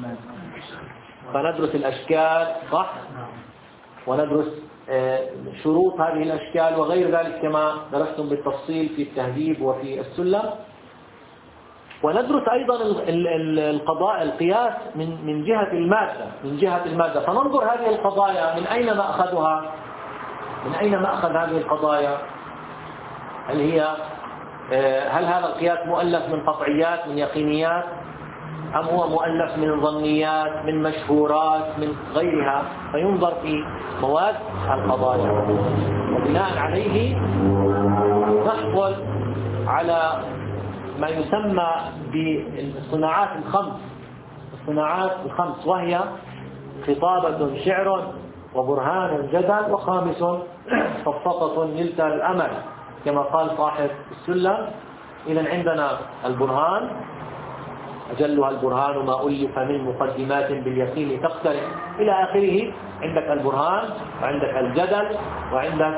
فندرس الأشكال صح، وندرس شروط هذه الأشكال وغير ذلك كما درستم بالتفصيل في التهذيب وفي السلم. وندرس أيضا القضاء القياس من من جهة المادة، من جهة المادة فننظر هذه القضايا من أين مأخذها، من أين مأخذ هذه القضايا، هل هي هل هذا القياس مؤلف من قطعيات من يقينيات، أم هو مؤلف من ظنيات من مشهورات من غيرها، فينظر في مواد القضايا، وبناء عليه نحصل على ما يسمى بالصناعات الخمس، الصناعات الخمس، وهي خطابة شعر وبرهان جدل وخامس صفقة نلت الأمل كما قال صاحب السلم. إذا عندنا البرهان، أجلها البرهان ما ألف من مقدمات باليقين تقترن إلى آخره. عندك البرهان وعندك الجدل وعندك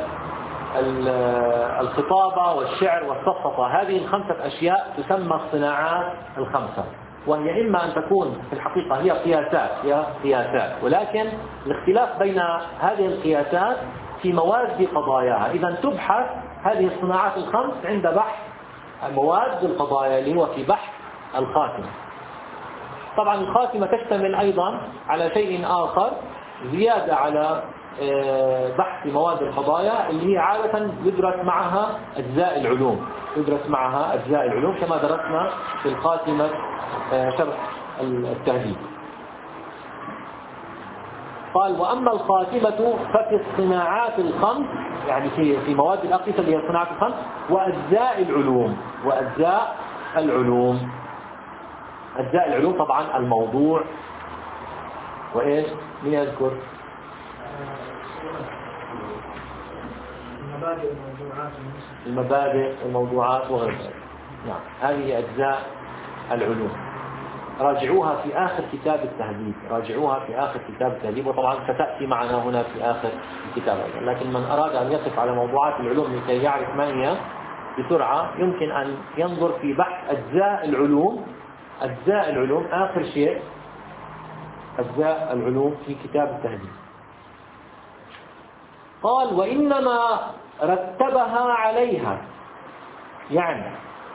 الخطابة والشعر والصفقة. هذه الخمسة أشياء تسمى الصناعات الخمسة، وهي إما أن تكون في الحقيقة هي قياسات هي قياسات ولكن الاختلاف بين هذه القياسات في مواد قضاياها. إذا تبحث هذه الصناعات الخمس عند بحث مواد القضايا اللي هو في بحث الخاتمة. طبعا الخاتمة تشتمل أيضا على شيء آخر زيادة على بحث مواد القضايا اللي هي عادة يدرس معها أجزاء العلوم، يدرس معها أجزاء العلوم كما درسنا في الخاتمة شرح التهذيب. قال وأما الخاتمة ففي الصناعات الخمس، يعني في في مواد الأقيسة اللي هي الصناعات الخمس، وأجزاء العلوم، وأجزاء العلوم. أجزاء العلوم طبعا الموضوع وإيش من يذكر المبادئ والموضوعات، المبادئ والموضوعات وغير ذلك. نعم، هذه أجزاء العلوم. راجعوها في آخر كتاب التهذيب، راجعوها في آخر كتاب التهذيب، وطبعا ستأتي معنا هنا في آخر الكتاب أيضا. لكن من أراد أن يقف على موضوعات العلوم لكي يعرف ما هي بسرعة يمكن أن ينظر في بحث أجزاء العلوم. أجزاء العلوم آخر شيء أجزاء العلوم في كتاب التهذيب. قال وإنما رتبها عليها، يعني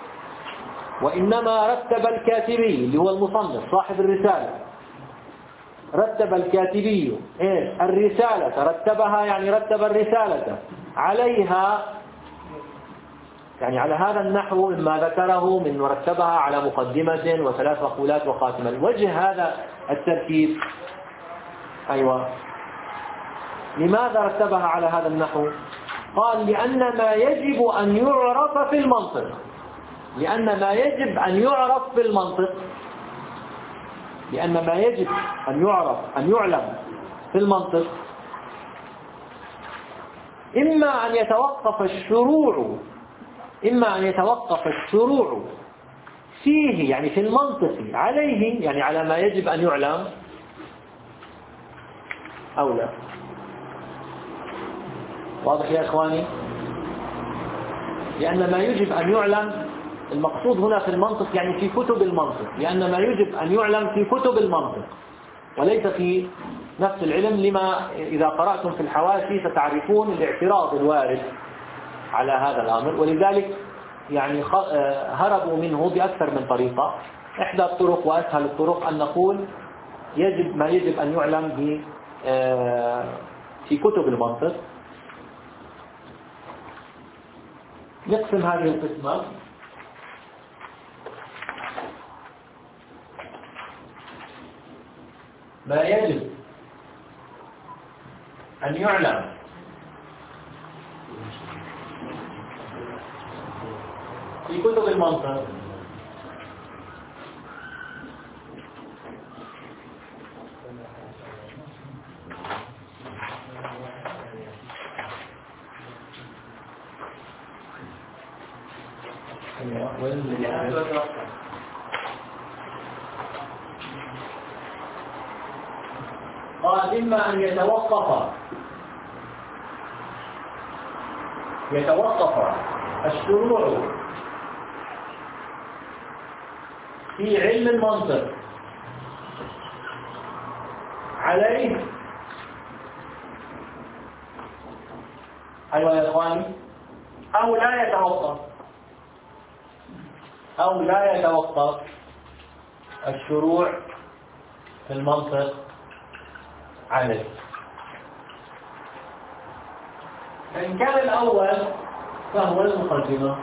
وإنما رتب الكاتبي اللي هو المصنف صاحب الرسالة، رتب الكاتبي إيه الرسالة، رتبها يعني رتب الرسالة عليها، يعني على هذا النحو مما ذكره من رتبها على مقدمة وثلاث مقولات وخاتمة. وجه هذا الترتيب أيوة لماذا رتبها على هذا النحو؟ قال لأن ما يجب أن يعرف في المنطق، لأن ما يجب أن يعرف في المنطق لأن ما يجب أن يعرف أن يعلم في المنطق إما أن يتوقف الشروع إما أن يتوقف الشروع فيه، يعني في المنطق عليه، يعني على ما يجب أن يعلم، أو لا. واضح يا إخواني؟ لأن ما يجب أن يعلم، المقصود هنا في المنطق يعني في كتب المنطق، لأن ما يجب أن يعلم في كتب المنطق وليس في نفس العلم، لما إذا قرأتم في الحواشي ستعرفون الاعتراض الوارد على هذا الأمر، ولذلك يعني هربوا منه بأكثر من طريقة. إحدى الطرق وأسهل الطرق أن نقول يجب ما يجب أن يعلم في كتب المنطق. نقسم هذه القسمة. ما يجب أن يعلم في كتب المنطق قال إما أن يتوقف يتوقف الشروع في علم المنطق عليه. أيها الإخواني، أو لا يتوقف أو لا يتوقف الشروع في المنطق عليه. فإن كان الأول فهو المقدمة.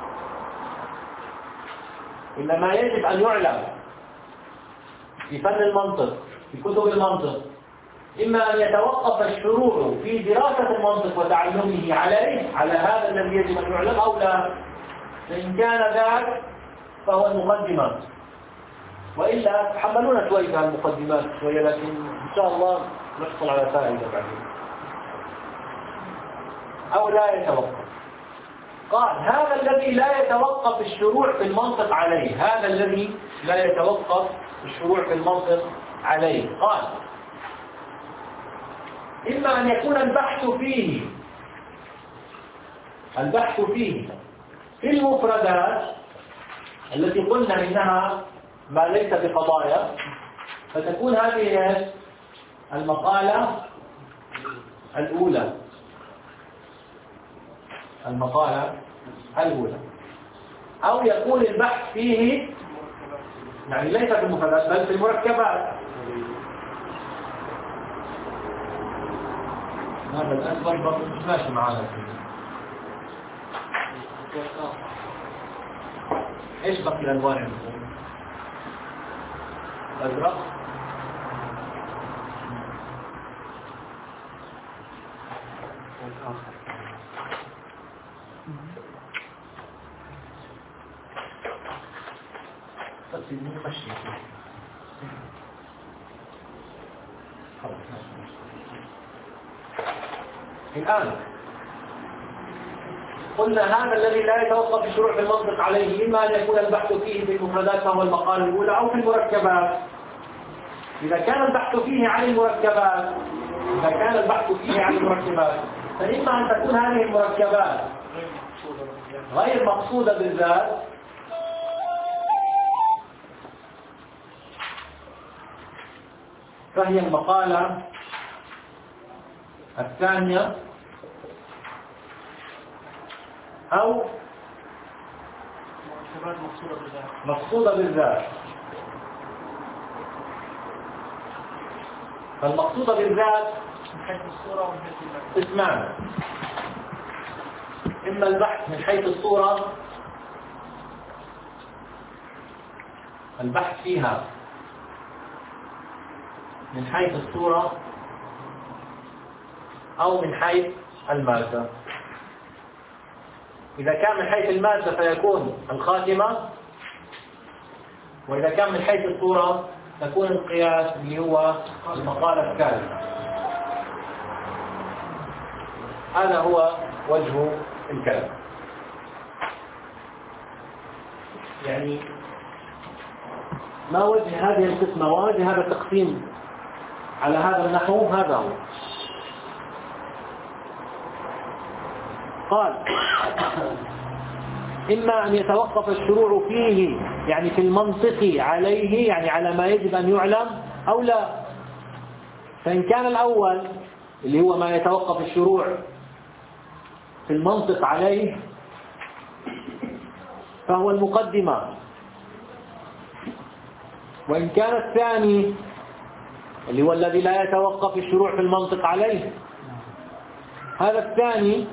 إنما يجب أن يعلم في فن المنطق في كتب المنطق إما أن يتوقف الشروع في دراسة المنطق وتعلمه عليه على هذا الذي يجب أن يعلم أو لا. فإن كان ذاك فهو المقدمة، وإلا تحملونا شوي في المقدمات شوية، لكن إن شاء الله نحصل على فائدة بعدين. أو لا يتوقف. قال هذا الذي لا يتوقف الشروع في المنطق عليه، هذا الذي لا يتوقف الشروع في المنطق عليه، قال إما أن يكون البحث فيه البحث فيه في المفردات التي قلنا إنها ما ليس بقضايا، فتكون هذه المقالة الأولى المقالة الأولى أو يكون البحث فيه يعني ليس في المفردات بل في المركبات. هذا الأسود برضه مش ماشي معانا. ايش بقي الألوان عندكم؟ الأزرق والآخر. الآن قلنا هذا الذي لا يتوقف الشروع في المنطق عليه إما أن يكون البحث فيه في المفردات فهو المقالة الأولى أو في المركبات. إذا كان البحث فيه عن المركبات إذا كان البحث فيه عن المركبات فإما أن تكون هذه المركبات غير مقصودة بالذات فهي المقالة الثانية، أو مقصودة بالذات. فالمقصودة بالذات اسمان: إما البحث من حيث الصورة، البحث فيها من حيث الصورة أو من حيث المادة. إذا كان من حيث المادة فيكون الخاتمة، وإذا كان من حيث الصورة تكون القياس اللي هو المقالة الثالثة. هذا هو وجه الكلام. يعني ما وجه هذه القسمة ووجه هذا التقسيم على هذا النحو هذا هو. قال إما أن يتوقف الشروع فيه يعني في المنطق عليه يعني على ما يجب أن يعلم أو لا. فإن كان الأول اللي هو ما يتوقف الشروع في المنطق عليه فهو المقدمة، وإن كان الثاني اللي هو الذي لا يتوقف الشروع في المنطق عليه هذا الثاني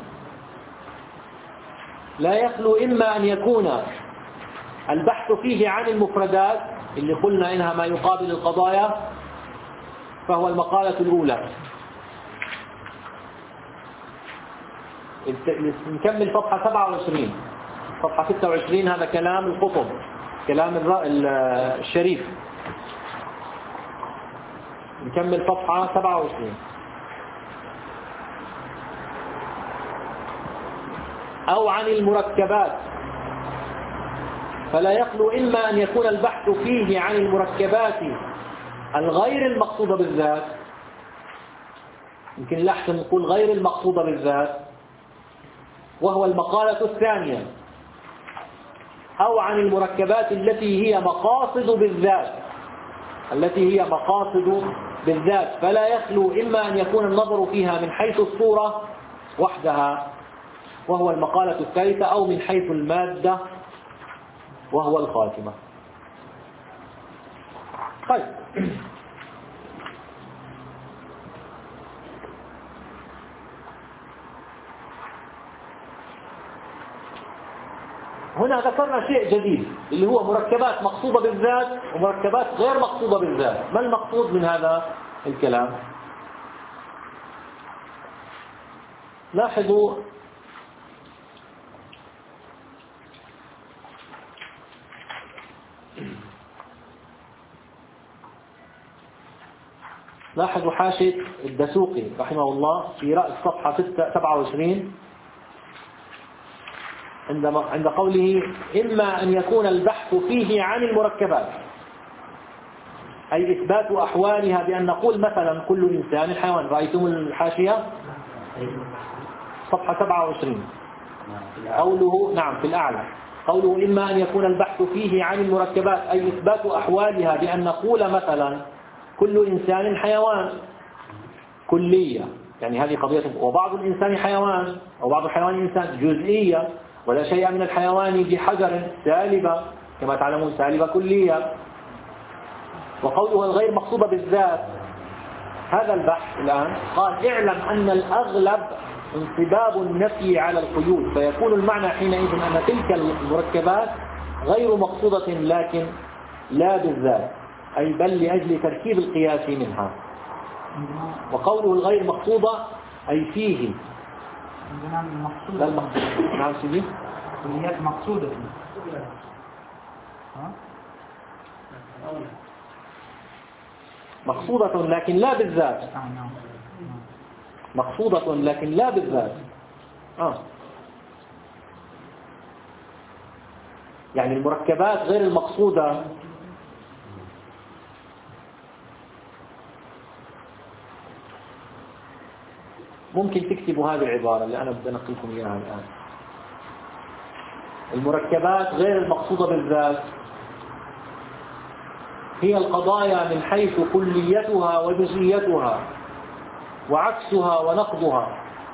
لا يخلو إما أن يكون البحث فيه عن المفردات اللي قلنا إنها ما يقابل القضايا فهو المقالة الأولى. نكمل صفحة سبعة وعشرين. صفحة ستة وعشرين هذا كلام القطب، كلام الشريف. نكمل صفحة سبعة وعشرين. أو عن المركبات فلا يخلو إما أن يكون البحث فيه عن المركبات الغير المقصودة بالذات، يمكن الأحسن نقول غير المقصودة بالذات وهو المقالة الثانية، أو عن المركبات التي هي مقاصد بالذات التي هي مقاصد بالذات فلا يخلو إما أن يكون النظر فيها من حيث الصورة وحدها وهو المقالة الثالثة أو من حيث المادة وهو الخاتمة. طيب هنا ذكرنا شيء جديد اللي هو مركبات مقصودة بالذات ومركبات غير مقصودة بالذات. ما المقصود من هذا الكلام؟ لاحظوا لاحظوا حاشية الدسوقي رحمه الله في رأس صفحة سبعة وعشرين عندما عند قوله إما أن يكون البحث فيه عن المركبات أي إثبات أحوالها بأن نقول مثلا كل إنسان حيوان. رأيتم الحاشية صفحة سبعة وعشرين قوله نعم في الأعلى قوله إما أن يكون البحث فيه عن المركبات أي إثبات أحوالها بأن نقول مثلا كل إنسان حيوان كلية يعني هذه قضية، وبعض الإنسان حيوان أو بعض الحيوان إنسان جزئية، ولا شيء من الحيوان بحجر سالبة كما تعلمون سالبة كلية. وقوله الغير مقصودة بالذات هذا البحث الآن قال اعلم أن الأغلب انصباب النفي على القيود فيكون المعنى حينئذ أن تلك المركبات غير مقصودة لكن لا بالذات أي بل لأجل تركيب القياس منها. وقوله الغير مقصودة أي فيه لا المقصودة. نعم سيدي كليات مقصودة مقصودة لكن لا بالذات مقصودة لكن لا بالذات آه. يعني المركبات غير المقصودة ممكن تكتبوا هذه العبارة اللي أنا بدي أنقلكم إياها الآن. المركبات غير المقصودة بالذات هي القضايا من حيث كليتها وجزئيتها وعكسها ونقضها.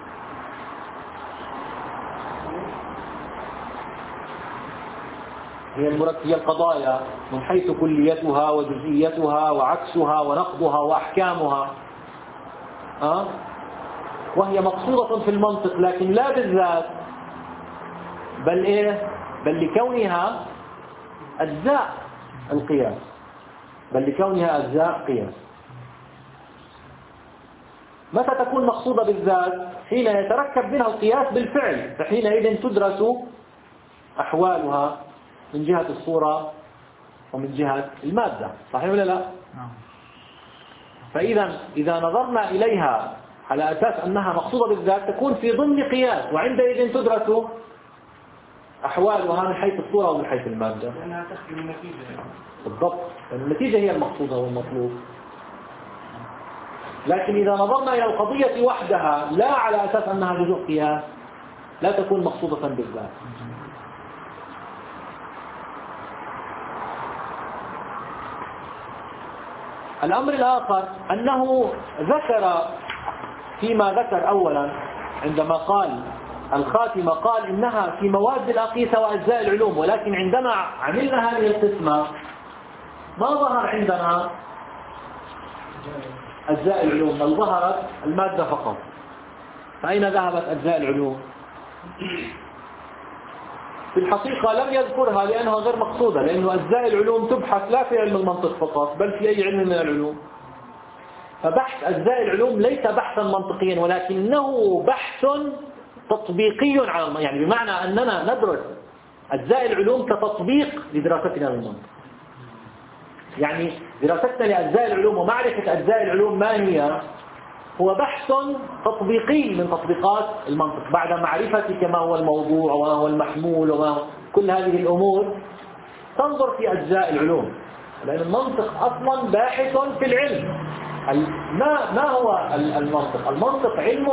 هي المركبة هي القضايا من حيث كليتها وجزئيتها وعكسها ونقضها وأحكامها أه؟ وهي مقصودة في المنطق لكن لا بالذات بل إيه بل لكونها أجزاء القياس بل لكونها أجزاء قياس. متى تكون مقصودة بالذات؟ حين يتركب منها القياس بالفعل فحينئذ تدرس أحوالها من جهة الصورة ومن جهة المادة. صحيح ولا لا؟ فإذا إذا نظرنا إليها على أساس أنها مقصودة بالذات تكون في ضمن قياس وعندئذ تدرس أحوالها من حيث الصورة ومن حيث المادة. لأنها تخدم النتيجة بالضبط النتيجة هي المقصودة والمطلوب. لكن إذا نظرنا إلى القضية وحدها لا على أساس أنها جزء قياس لا تكون مقصودة بالذات. الأمر الآخر أنه ذكر فيما ذكر أولا عندما قال الخاتمة قال إنها في مواد الأقيسة وأجزاء العلوم، ولكن عندما عملنا هذه القسمة ما ظهر عندنا أجزاء العلوم بل ظهرت المادة فقط. فأين ذهبت أجزاء العلوم؟ في الحقيقة لم يذكرها لأنها غير مقصودة، لأن أجزاء العلوم تبحث لا في علم المنطق فقط بل في أي علم من العلوم. فبحث أجزاء العلوم ليس بحثا منطقيا ولكنه بحث تطبيقي على يعني بمعنى أننا ندرس أجزاء العلوم كتطبيق لدراستنا للمنطق. يعني دراستنا لأجزاء العلوم ومعرفة أجزاء العلوم ما هي هو بحث تطبيقي من تطبيقات المنطق بعد معرفتك ما هو الموضوع وما هو المحمول وما هو كل هذه الأمور تنظر في أجزاء العلوم، لأن المنطق أصلا باحث في العلم. ما ما هو المنطق؟ المنطق علم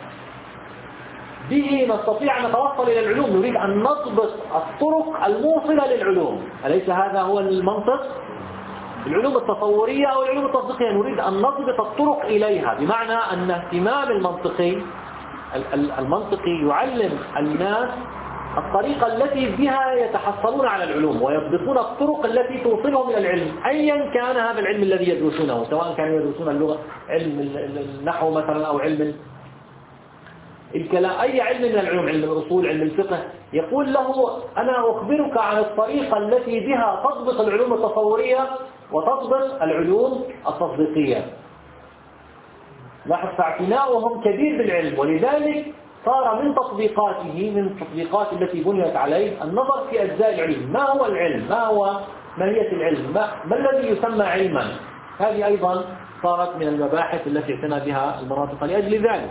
به نستطيع أن نتوصل إلى العلوم، نريد أن نضبط الطرق الموصلة للعلوم، أليس هذا هو المنطق؟ العلوم التصورية أو العلوم التطبيقية نريد أن نضبط الطرق إليها، بمعنى أن اهتمام المنطقي المنطقي يعلم الناس الطريقة التي بها يتحصلون على العلوم ويضبطون الطرق التي توصلهم إلى العلم أيا كان هذا العلم الذي يدرسونه، سواء كانوا يدرسون اللغة علم النحو مثلا أو علم الكلام، أي علم من العلوم، علم الأصول، علم الفقه. يقول له أنا أخبرك عن الطريقة التي بها تضبط العلوم التصورية وتضبط العلوم التطبيقية. لاحظ فاعتناؤهم كبير بالعلم، ولذلك صار من تطبيقاته من التطبيقات التي بنيت عليه النظر في أجزاء العلم. ما هو العلم؟ ما هو ماهية العلم؟ ما, ما الذي يسمى علما؟ هذه أيضا صارت من المباحث التي اعتنى بها المناطق لأجل ذلك،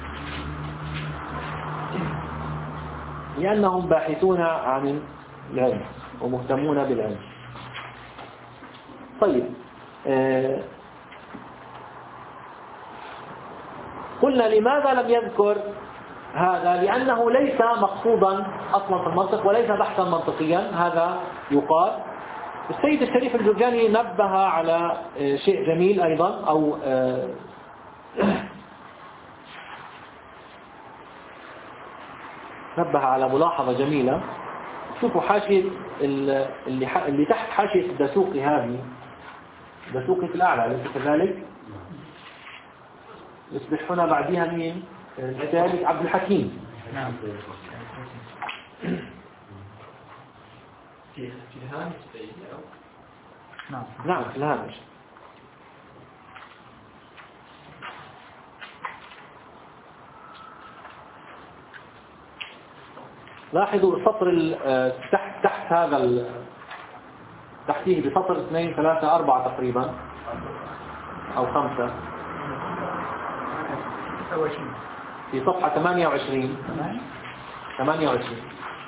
لأنهم باحثون عن العلم ومهتمون بالعلم. طيب آه قلنا لماذا لم يذكر هذا؟ لأنه ليس مقصودا أصلا في المنطق وليس بحثا منطقيا، هذا يقال. السيد الشريف الجرجاني نبه على شيء جميل أيضا، أو آه نبه على ملاحظة جميلة. شوفوا حاشية اللي, اللي تحت حاشية الدسوقي، هذه الدسوقي في الأعلى أليس كذلك؟ يصبح هنا بعدها مين؟ الثالث عبد الحكيم. نعم. في في الهامش نعم نعم في الهامش. لاحظوا السطر تحت تحت هذا تحتيه بسطر اثنين ثلاثة أربعة تقريبا أو خمسة، في صفحة ثمانية وعشرين ثمانية وعشرين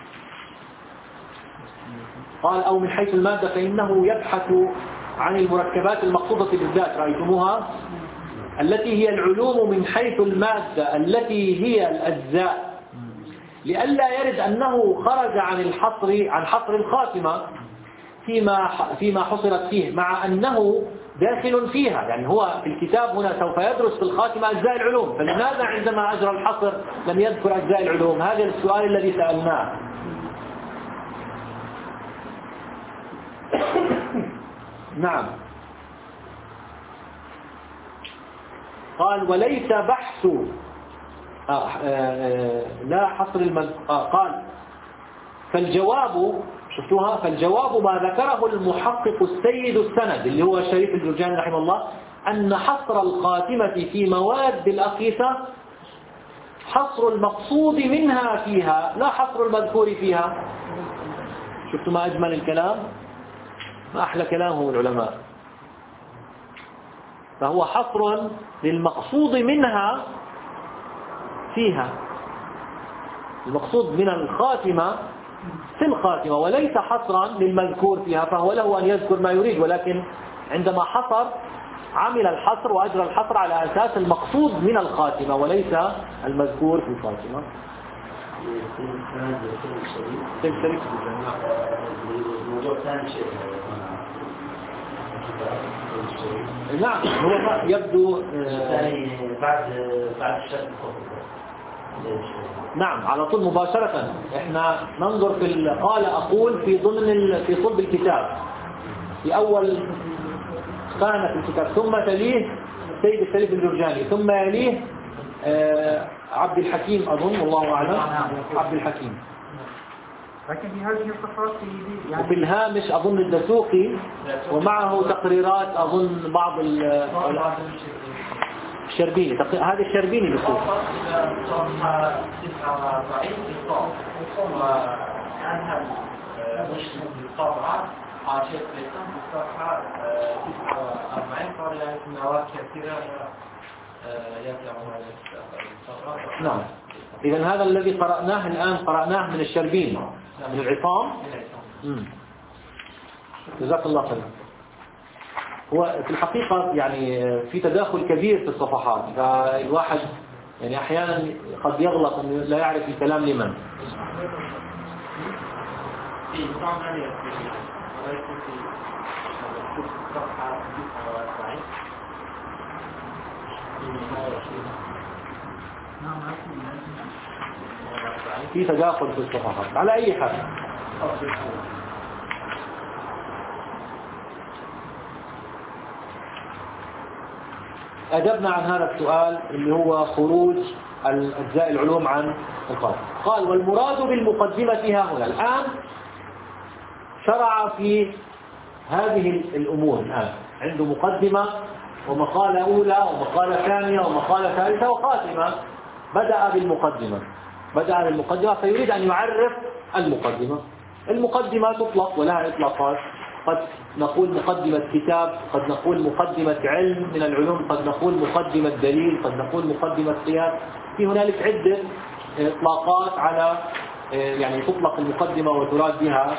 قال أو من حيث المادة فإنه يبحث عن المركبات المقصودة بالذات، رأيتموها التي هي العلوم من حيث المادة التي هي الأجزاء، لئلا يرد أنه خرج عن الحصر عن حصر الخاتمة فيما فيما حصرت فيه، مع أنه داخل فيها. يعني هو في الكتاب هنا سوف يدرس في الخاتمة أجزاء العلوم، فلماذا عندما أجرى الحصر لم يذكر أجزاء العلوم؟ هذا السؤال الذي سألناه. نعم. قال وليس بحث آه آه لا حصر المد... آه قال فالجواب، شفتوها، فالجواب ما ذكره المحقق السيد السند اللي هو الشريف الجرجاني رحمه الله، أن حصر الخاتمة في مواد الأقيسة حصر المقصود منها فيها لا حصر المذكور فيها. شفتوا ما أجمل الكلام، ما أحلى كلامهم العلماء. فهو حصر للمقصود منها فيها، المقصود من الخاتمة في الخاتمة، وليس حصرا للمذكور فيها، فهو له أن يذكر ما يريد، ولكن عندما حصر عمل الحصر وأجرى الحصر على أساس المقصود من الخاتمة وليس المذكور في الخاتمة. الشريك الموضوع ثاني شيء نعم هو يبدو بعد بعد الشرط. نعم على طول مباشرة احنا ننظر في قال أقول في ضمن في صلب الكتاب في أول خانة في الكتاب، ثم تليه سيد السليف الجرجاني، ثم يليه آه عبد الحكيم أظن والله أعلم عبد الحكيم، لكن في هذه الصفحات يعني وفي الهامش أظن الدسوقي، ومعه تقريرات أظن بعض الشربيني، هذا الشربيني بس عاشق لسان في الصفحة تسعة وأربعين صار يعني سنوات كثيرة يرجع هذا. نعم إذا هذا الذي قرأناه الآن قرأناه من الشربيني من العصام. جزاك الله خير. هو في الحقيقة يعني في تداخل كبير في الصفحات، فالواحد يعني أحيانا قد يغلط أنه لا يعرف الكلام لمن. في تداخل في الصفحات على أي حال. أجبنا عن هذا السؤال اللي هو خروج أجزاء العلوم عن القاعدة. قال والمراد بالمقدمة ها هنا. الآن شرع في هذه الأمور، الآن عنده مقدمة ومقالة أولى ومقالة ثانية ومقالة ثالثة وخاتمة. بدأ بالمقدمة بدأ بالمقدمة فيريد أن يعرف المقدمة. المقدمة تطلق ولها إطلاقات، قد نقول مقدمة كتاب، قد نقول مقدمة علم من العلوم، قد نقول مقدمة دليل، قد نقول مقدمة قياس. في هنالك عدة إطلاقات على يعني تطلق المقدمة وتراد بها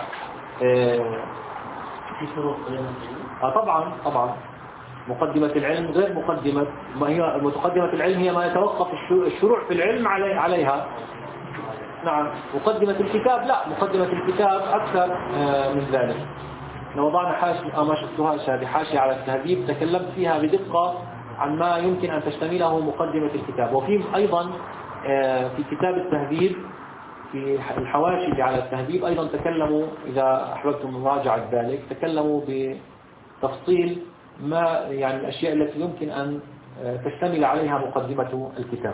في شروط آه طبعا طبعا مقدمة العلم غير مقدمة ما هي مقدمة العلم هي ما يتوقف الشروع في العلم عليها. نعم مقدمة الكتاب لا، مقدمة الكتاب أكثر من ذلك. وضعنا حاشية ما شفتها هذه حاشية على التهذيب تكلمت فيها بدقة عن ما يمكن أن تشتمله مقدمة الكتاب. وفي أيضا في كتاب التهذيب في الحواشي على التهذيب أيضا تكلموا، إذا أحببتم مراجعة ذلك، تكلموا بتفصيل ما يعني الأشياء التي يمكن أن تشتمل عليها مقدمة الكتاب.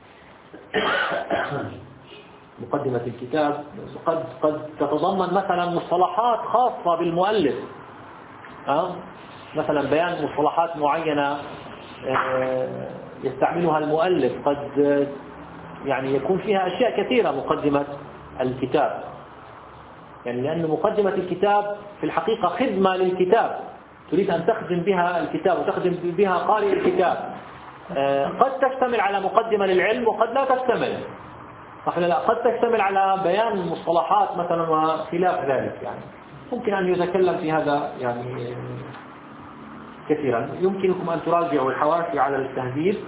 مقدمة الكتاب قد قد تتضمن مثلا مصطلحات خاصة بالمؤلف، أه؟ مثلا بيان مصطلحات معينة يستعملها المؤلف، قد يعني يكون فيها أشياء كثيرة مقدمة الكتاب، يعني لأن مقدمة الكتاب في الحقيقة خدمة للكتاب، تريد أن تخدم بها الكتاب وتخدم بها قارئ الكتاب. قد تشتمل على مقدمة للعلم وقد لا تشتمل، قد تشتمل على بيان المصطلحات مثلا وخلاف ذلك. يعني ممكن أن يتكلم في هذا يعني كثيرا. يمكنكم أن تراجعوا الحواشي على التهذيب،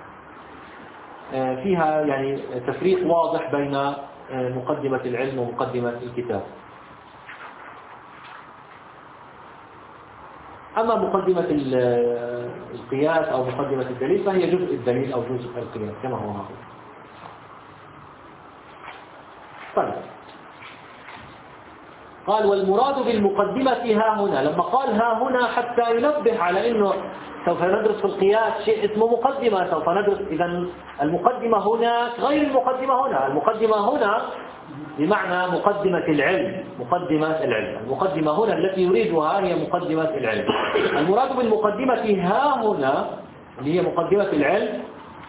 فيها يعني تفريق واضح بين مقدمة العلم ومقدمة الكتاب. أما مقدمة القياس أو مقدمة الدليل فهي جزء الدليل أو جزء القياس كما هو معروف. طيب قال والمراد بالمقدمة ها هنا. لما قال ها هنا حتى ينبه على أنه سوف ندرس في القياس شيء اسمه مقدمة، سوف ندرس إذن المقدمة هنا غير المقدمة هنا. المقدمة هنا بمعنى مقدمة العلم، مقدمة العلم. المقدمة هنا التي يريدها هي مقدمة العلم. المراد بالمقدمة ها هنا اللي هي مقدمة العلم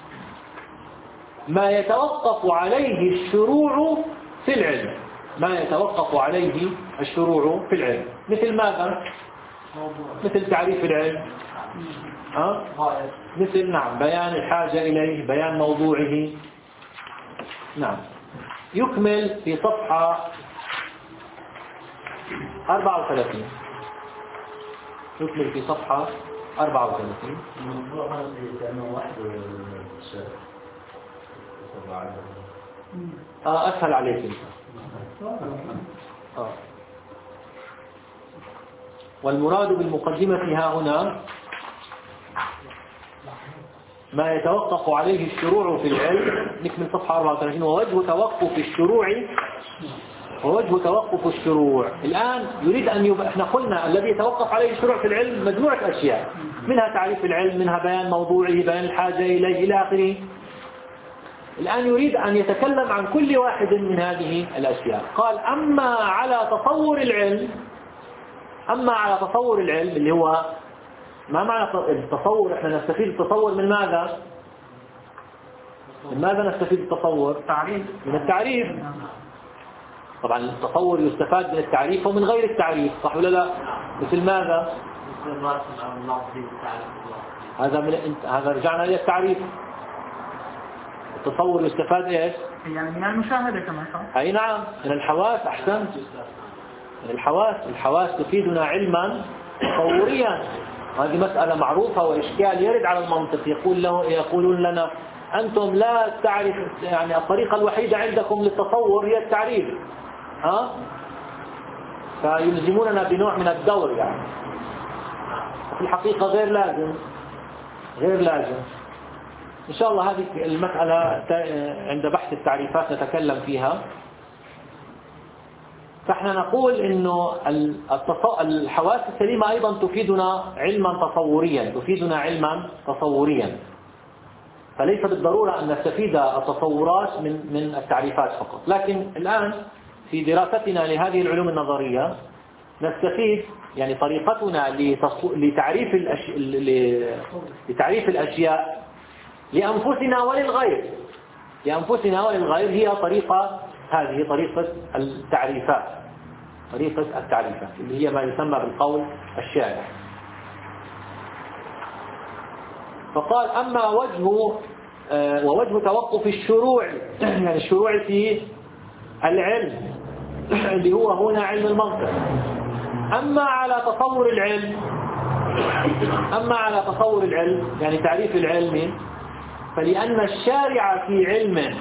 ما يتوقف عليه الشروع في العلم، ما يتوقف عليه الشروع في العلم. مثل ماذا؟ مثل تعريف العلم، أه؟ مثل نعم بيان الحاجة إليه، بيان موضوعه. نعم يكمل في صفحة أربعة وثلاثين، يكمل في صفحة أربعة وثلاثين. الموضوع هذا كأنه واحد آه أسهل عليك أنت. آه. والمراد بالمقدمة ها هنا ما يتوقف عليه الشروع في العلم. نكمل صفحة أربعة وثلاثين. ووجه توقف الشروع ووجه توقف الشروع الآن يريد أن يب... احنا قلنا الذي يتوقف عليه الشروع في العلم مجموعة أشياء، منها تعريف العلم، منها بيان موضوعه، بيان الحاجة إليه إلى آخره. الآن يريد أن يتكلم عن كل واحد من هذه الأشياء. قال أما على تصور العلم أما على تصور العلم اللي هو ما معنى التصور؟ احنا نستفيد التصور من ماذا؟ من ماذا نستفيد التصور؟ تعريف. من التعريف. طبعا التصور يستفاد من التعريف ومن غير التعريف، صح ولا لا؟ مثل ماذا؟ هذا من هذا رجعنا إلى التعريف. التصور يستفاد ايش؟ يعني من المشاهدة كمان صح؟ اي نعم، من الحواس. احسنت، من الحواس. الحواس تفيدنا علما تصوريا. هذه مسألة معروفة وإشكال يرد على المنطق. يقول له يقولون لنا أنتم لا تعرف، يعني الطريقة الوحيدة عندكم للتصور هي التعريف، ها؟ فيلزموننا بنوع من الدور يعني. في الحقيقة غير لازم، غير لازم. إن شاء الله هذه المسألة عند بحث التعريفات نتكلم فيها. فإحنا نقول إنه الحواس السليمة أيضا تفيدنا علما تصوريا، تفيدنا علما تصوريا. فليس بالضرورة أن نستفيد التصورات من من التعريفات فقط. لكن الآن في دراستنا لهذه العلوم النظرية نستفيد، يعني طريقتنا لتعريف الأشياء لتعريف الأشياء لأنفسنا وللغير لأنفسنا وللغير هي طريقة، هذه طريقة التعريفات، طريقة التعريفات اللي هي ما يسمى بالقول الشائع. فقال أما وجه آه ووجه توقف الشروع، يعني الشروع في العلم اللي هو هنا علم المنطق. أما على تصور العلم أما على تصور العلم يعني تعريف العلم، فلأن الشارع في علم،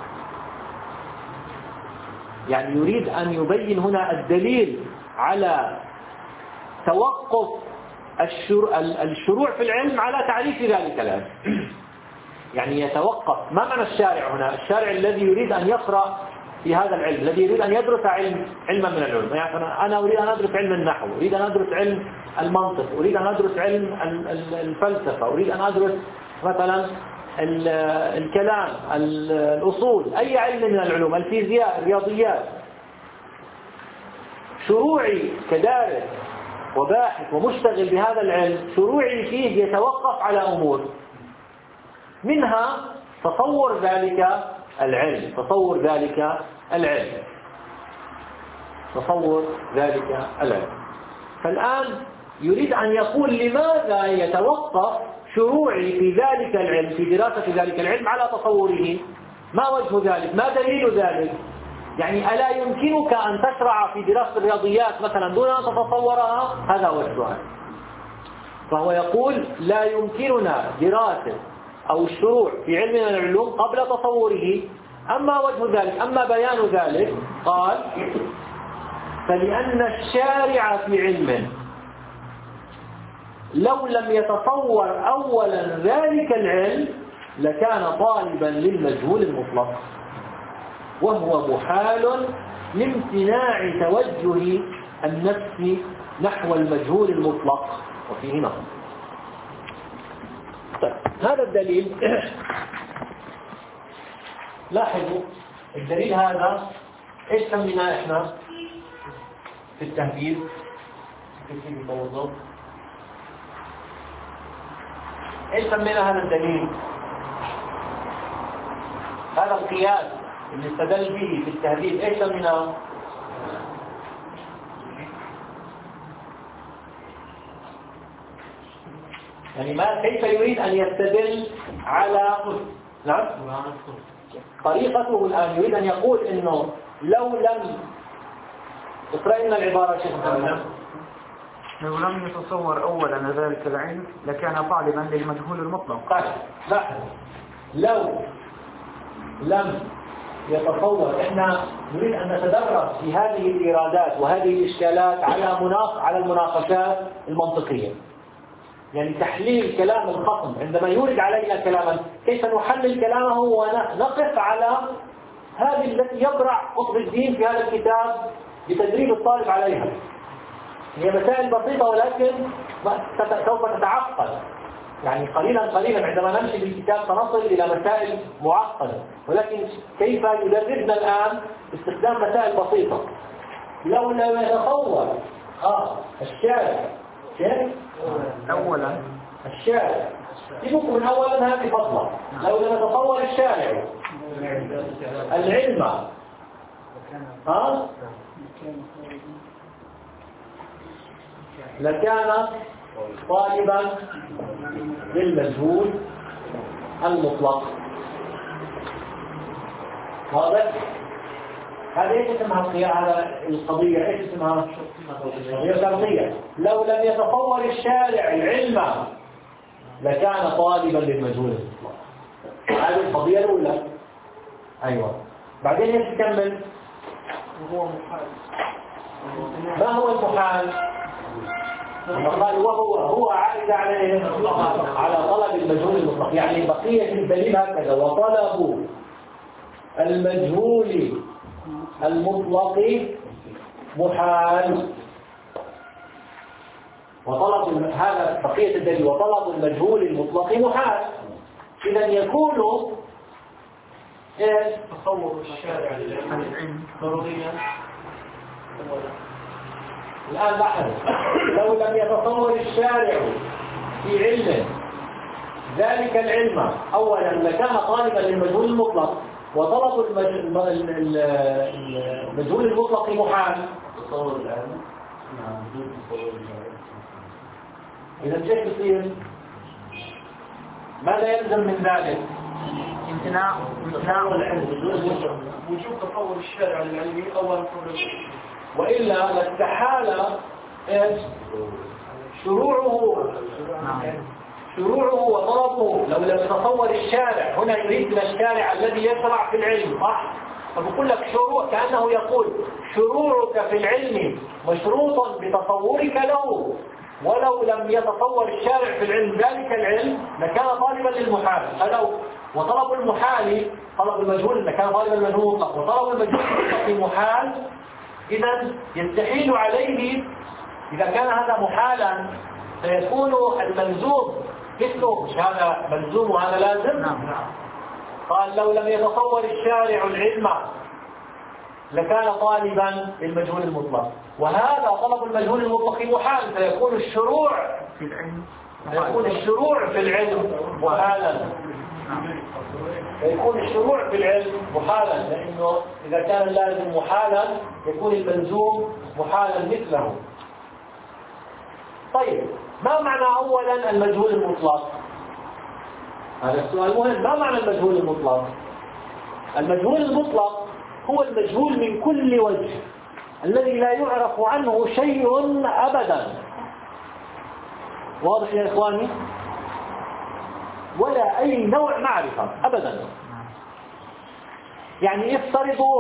يعني يريد أن يبين هنا الدليل على توقف الشروع في العلم على تعريف ذلك العلم. يعني يتوقف. ما معنى الشارع هنا؟ الشارع الذي يريد أن يقرأ في هذا العلم، الذي يريد أن يدرس علم علما من العلوم. يعني أنا أريد أن أدرس علم النحو، أريد أن أدرس علم المنطق، أريد أن أدرس علم الفلسفة، أريد أن أدرس مثلا الكلام، الأصول، أي علم من العلوم، الفيزياء، الرياضيات. شروعي كدارس وباحث ومشتغل بهذا العلم، شروعي فيه يتوقف على أمور، منها تصور ذلك العلم تصور ذلك العلم تصور ذلك العلم. فالآن يريد أن يقول لماذا يتوقف شروعي في ذلك العلم، في دراسة ذلك العلم، على تصوره؟ ما وجه ذلك؟ ما دليل ذلك؟ يعني ألا يمكنك أن تشرع في دراسة الرياضيات مثلا دون أن تتصورها؟ هذا هو السؤال. فهو يقول لا يمكننا دراسة أو الشروع في علم من العلوم قبل تصوره. أما وجه ذلك، أما بيان ذلك، قال فلأن الشارع في علم لو لم يتصور أولا ذلك العلم لكان طالبا للمجهول المطلق، وهو محال لامتناع توجه النفس نحو المجهول المطلق، وفيه نظر. طيب هذا الدليل لاحظوا الدليل هذا ايش سميناه احنا في التهذيب في التوضؤ؟ ايش سمينا هذا الدليل؟ هذا القياس اللي استدل به في التهذيب ايش سميناه؟ يعني ما كيف يريد ان يستدل على نعم طريقته الآن. يريد أن يقول إنه لو لم اقرأ لنا العبارة شيخ محمد. لو لم يتصور أولا ذلك العلم لكان طالبا للمجهول المطلق. طيب لاحظ، لو لم يتصور، احنا نريد ان نتدرب في هذه الايرادات وهذه الاشكالات على مناق على المناقشات المنطقيه. يعني تحليل كلام الخصم عندما يورد علينا كلاما، كيف نحلل كلامه ونقف على هذه التي يبرع قطب الدين في هذا الكتاب بتدريب الطالب عليها. هي مسائل بسيطة ولكن سوف تتعقد، يعني قليلا قليلا عندما نمشي بالكتاب سنصل إلى مسائل معقدة، ولكن كيف يدربنا الآن باستخدام مسائل بسيطة. لو لم يتصور آه الشارع كيف؟ أولا الشارع يبقى من أولا هذه فضلة. لو لم يتصور الشارع العلم ها لكان طالبا للمجهول المطلق. واضح؟ هذا ايش اسمها هذا القضية؟ ايش اسمها؟ قضية شرطية. لو لم يتصور الشارع العلم لكان طالبا للمجهول المطلق. هذه القضية الأولى. أيوة. بعدين ايش تكمل؟ وهو محال. ما هو المحال؟ قال وهو هو عائد على على طلب المجهول المطلق. يعني بقية الدليل هكذا: وطلب المجهول المطلق محال. وطلب هذا بقية الدليل: وطلب المجهول المطلق محال. إذا يكون إيش؟ تصور الشارع للعلم ضروريا. الآن لاحظ، لو لم يتصور الشارع في علم ذلك العلم أولا لكان طالبا للمجهول المطلق، وطلب المجهول المطلق محال. تصور العلم نعم بدون تصور الشارع. إذا كيف يصير؟ ماذا يلزم من ذلك؟ امتناع امتناع وجوب تصور الشارع للعلم أولا قبل. وإلا لاستحال إيش؟ شروعه شروعه وطلبه. لو لم يتصور الشارع، هنا يريد من الشارع الذي يشرع في العلم، صح؟ فبقول لك شروع، كأنه يقول شروعك في العلم مشروط بتصورك له، ولو لم يتصور الشارع في العلم ذلك العلم لكان طالبا للمحال. فلو وطلب المحال طلب المجهول لكان طالبا للمجهول المطلق، وطلب المجهول المطلق محال، إذا يستحيل عليه. إذا كان هذا محالا سيكون الملزوم مثله، مش هذا ملزوم وهذا لازم. قال لو لم يتصور الشارع العلم لكان طالبا للمجهول المطلق، وهذا طلب المجهول المطلق محال، فيكون الشروع في العلم يكون الشروع في العلم محالا. يكون الشروع في العلم محالا، لأنه إذا كان اللازم محالا يكون الملزوم محالا مثله. طيب، ما معنى أولا المجهول المطلق؟ هذا السؤال مهم. ما معنى المجهول المطلق؟ المجهول المطلق هو المجهول من كل وجه، الذي لا يعرف عنه شيء أبدا. واضح يا إخواني؟ ولا أي نوع معرفة أبدا. يعني افترضوا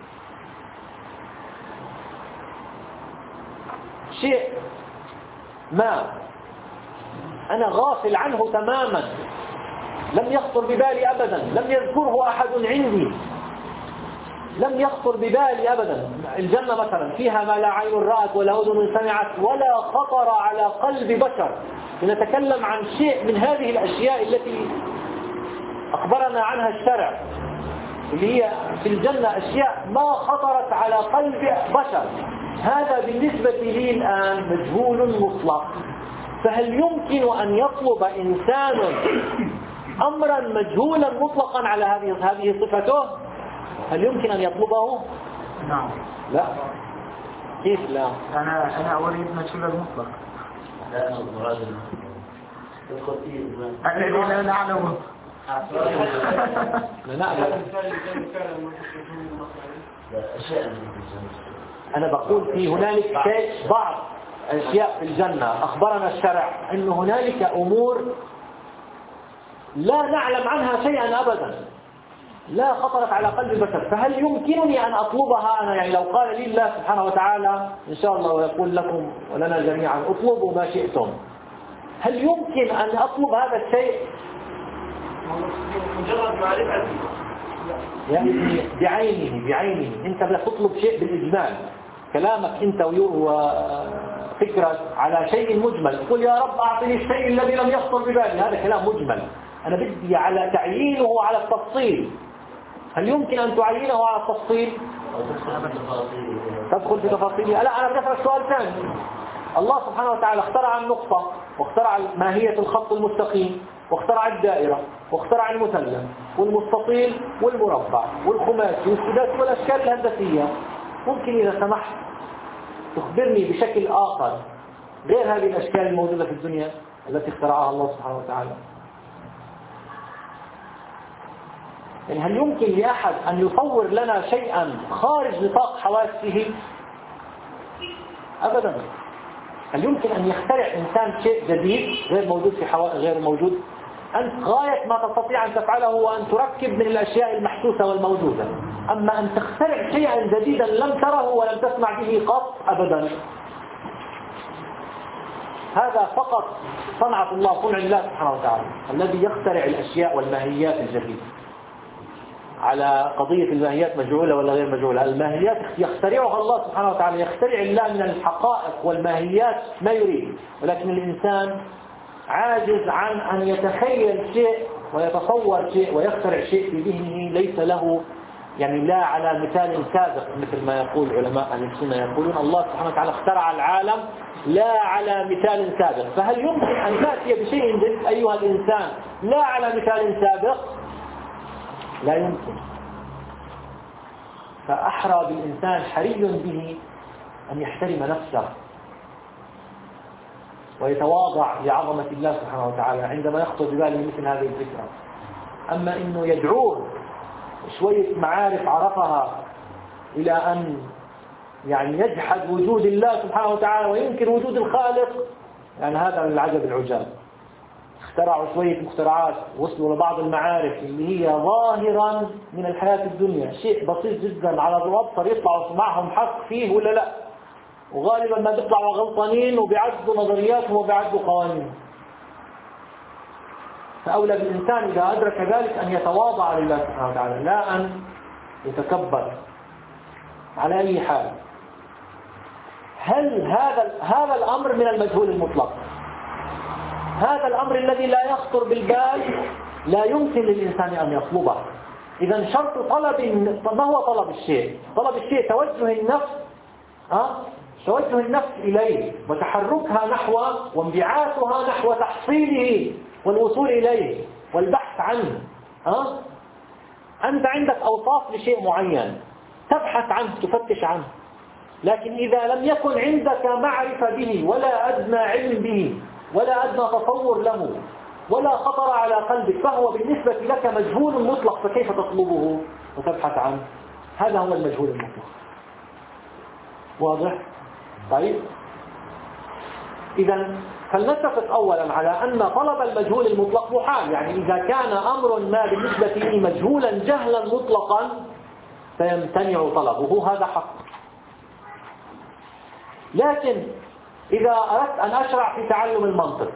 شيء ما أنا غافل عنه تماما، لم يخطر ببالي أبدا، لم يذكره أحد عندي، لم يخطر ببالي أبدا. الجنة مثلا فيها ما لا عين رأت ولا أذن سمعت ولا خطر على قلب بشر. نتكلم عن شيء من هذه الأشياء التي أخبرنا عنها الشرع، اللي هي في الجنة أشياء ما خطرت على قلب بشر. هذا بالنسبة لي الآن مجهول مطلق. فهل يمكن أن يطلب إنسان أمرا مجهولا مطلقا على هذه هذه صفته؟ هل يمكن أن يطلبه؟ نعم. لا. كيف لا؟ أنا أنا أريد مجهول المطلق. لا المراد الذي لا نعلمه. لا نعلم. أنا بقول في هنالك شيء بعض أشياء في الجنة أخبرنا الشرع أن هنالك أمور لا نعلم عنها شيئا أبدا، لا خطرت على قلب البشر، فهل يمكنني أن أطلبها أنا؟ يعني لو قال لي الله سبحانه وتعالى إن شاء الله ويقول لكم ولنا جميعا اطلبوا ما شئتم، هل يمكن أن أطلب هذا الشيء؟ مجرد معرفة يعني بعينه بعينه أنت بدك تطلب شيء بالإجمال، كلامك أنت وفكرك على شيء مجمل، تقول يا رب أعطني الشيء الذي لم يخطر ببالي، هذا كلام مجمل. أنا بدي على تعيينه على التفصيل. هل يمكن أن تعينه على التفصيل؟ تدخل في تفاصيله. لا، أنا بدي أسأل سؤال ثاني. الله سبحانه وتعالى اخترع النقطة، واخترع ماهية الخط المستقيم، واخترع الدائرة، واخترع المثلث والمستطيل والمربع والخماسي والسداسي والأشكال الهندسية. ممكن إذا سمحت تخبرني بشكل آخر غير هذه الأشكال الموجودة في الدنيا التي اخترعها الله سبحانه وتعالى؟ يعني هل يمكن لأحد أن يصور لنا شيئا خارج نطاق حواسه؟ أبدا. هل يمكن أن يخترع إنسان شيء جديد غير موجود في حوا... غير موجود؟ أنت غاية ما تستطيع أن تفعله هو أن تركب من الأشياء المحسوسة والموجودة، أما أن تخترع شيئا جديدا لم تره ولم تسمع به قط أبدا. هذا فقط صنعة الله، صنع الله سبحانه وتعالى الذي يخترع الأشياء والماهيات الجديدة. على قضية الماهيات مجهولة ولا غير مجهولة، الماهيات يخترعها الله سبحانه وتعالى، يخترع الله من الحقائق والماهيات ما يريد، ولكن الإنسان عاجز عن أن يتخيل شيء ويتصور شيء ويخترع شيء في ذهنه ليس له، يعني لا على مثال سابق، مثل ما يقول علماء أهل السنة، يقولون الله سبحانه وتعالى اخترع العالم لا على مثال سابق. فهل يمكن أن تأتي بشيء جديد أيها الإنسان لا على مثال سابق؟ لا يمكن. فأحرى بالإنسان حري به أن يحترم نفسه ويتواضع لعظمة الله سبحانه وتعالى عندما يخطر بباله مثل هذه الفكرة. أما إنه يدعوه شوية معارف عرفها إلى أن يعني يجحد وجود الله سبحانه وتعالى وينكر وجود الخالق، يعني هذا من العجب العجاب. اخترعوا شوية مخترعات، وصلوا لبعض المعارف اللي هي ظاهرا من الحياة الدنيا، شيء بسيط جدا على الأبصر يطلعوا معهم حق فيه ولا لا، وغالبا ما بيطلعوا غلطانين وبيعدوا نظرياتهم وبيعدوا قوانين. فأولى بالإنسان إذا أدرك ذلك أن يتواضع لله سبحانه وتعالى، لا أن يتكبر على أي حال. هل هذا هذا الأمر من المجهول المطلق؟ هذا الأمر الذي لا يخطر بالبال لا يمكن للإنسان أن يطلبه. إذا شرط طلب، ما هو طلب الشيء؟ طلب الشيء توجه النفس أه؟ توجه النفس إليه وتحركها نحو وانبعاثها نحو تحصيله والوصول إليه والبحث عنه. أه؟ أنت عندك أوصاف لشيء معين تبحث عنه تفتش عنه، لكن إذا لم يكن عندك معرفة به ولا أدنى علم به ولا أدنى تصور له ولا خطر على قلبك فهو بالنسبة لك مجهول مطلق، فكيف تطلبه وتبحث عنه؟ هذا هو المجهول المطلق. واضح؟ طيب، إذا فلنتفق أولا على أن طلب المجهول المطلق محال، يعني إذا كان أمر ما بالنسبة لي مجهولا جهلا مطلقا فيمتنع طلبه، هذا حق. لكن إذا أردت أن أشرع في تعلم المنطق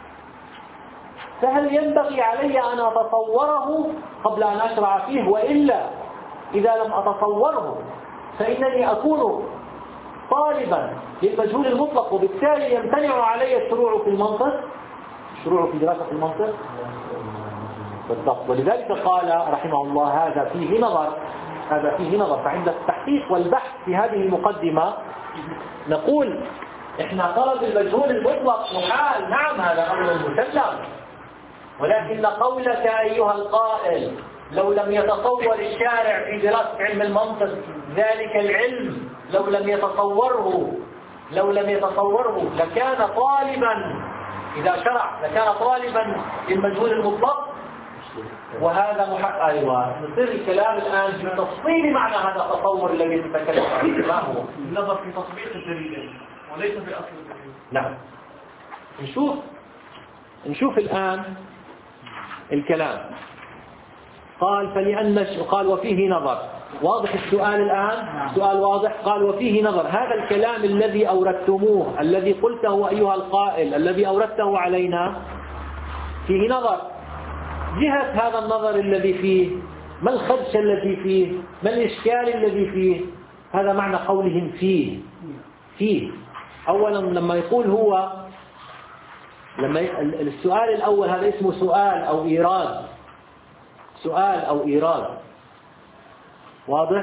فهل ينبغي علي أن أتصوره قبل أن أشرع فيه؟ وإلا إذا لم أتصوره فإنني أكون طالبا للمجهول المطلق، وبالتالي يمتنع علي الشروع في المنطق، الشروع في دراسة المنطق. بالضبط. ولذلك قال رحمه الله هذا فيه نظر، هذا فيه نظر. فعند التحقيق والبحث في هذه المقدمة نقول إحنا طلب المجهول المطلق محال، نعم هذا أمر مسلم، ولكن قولك أيها القائل لو لم يتصور الشارع في دراسة علم المنطق ذلك العلم، لو لم يتصوره لو لم يتصوره لكان طالبا، إذا شرع لكان طالبا للمجهول المطلق، وهذا محق. أيوة، نصير الكلام الآن في تفصيل معنى هذا التصور الذي تتكلم عنه. ما هو؟ النظر في تطبيق الدليل. وليس في أصل الدليل. نعم. نشوف نشوف الآن الكلام. قال فلأن قال وفيه نظر. واضح السؤال الآن؟ سؤال واضح. قال وفيه نظر. هذا الكلام الذي أوردتموه، الذي قلته أيها القائل، الذي أوردته علينا، فيه نظر. جهة هذا النظر الذي فيه، ما الخدش الذي فيه، ما الإشكال الذي فيه، هذا معنى قولهم فيه. فيه أولا لما يقول هو، لما السؤال الأول هذا اسمه سؤال أو إيراد، سؤال أو إيراد. واضح؟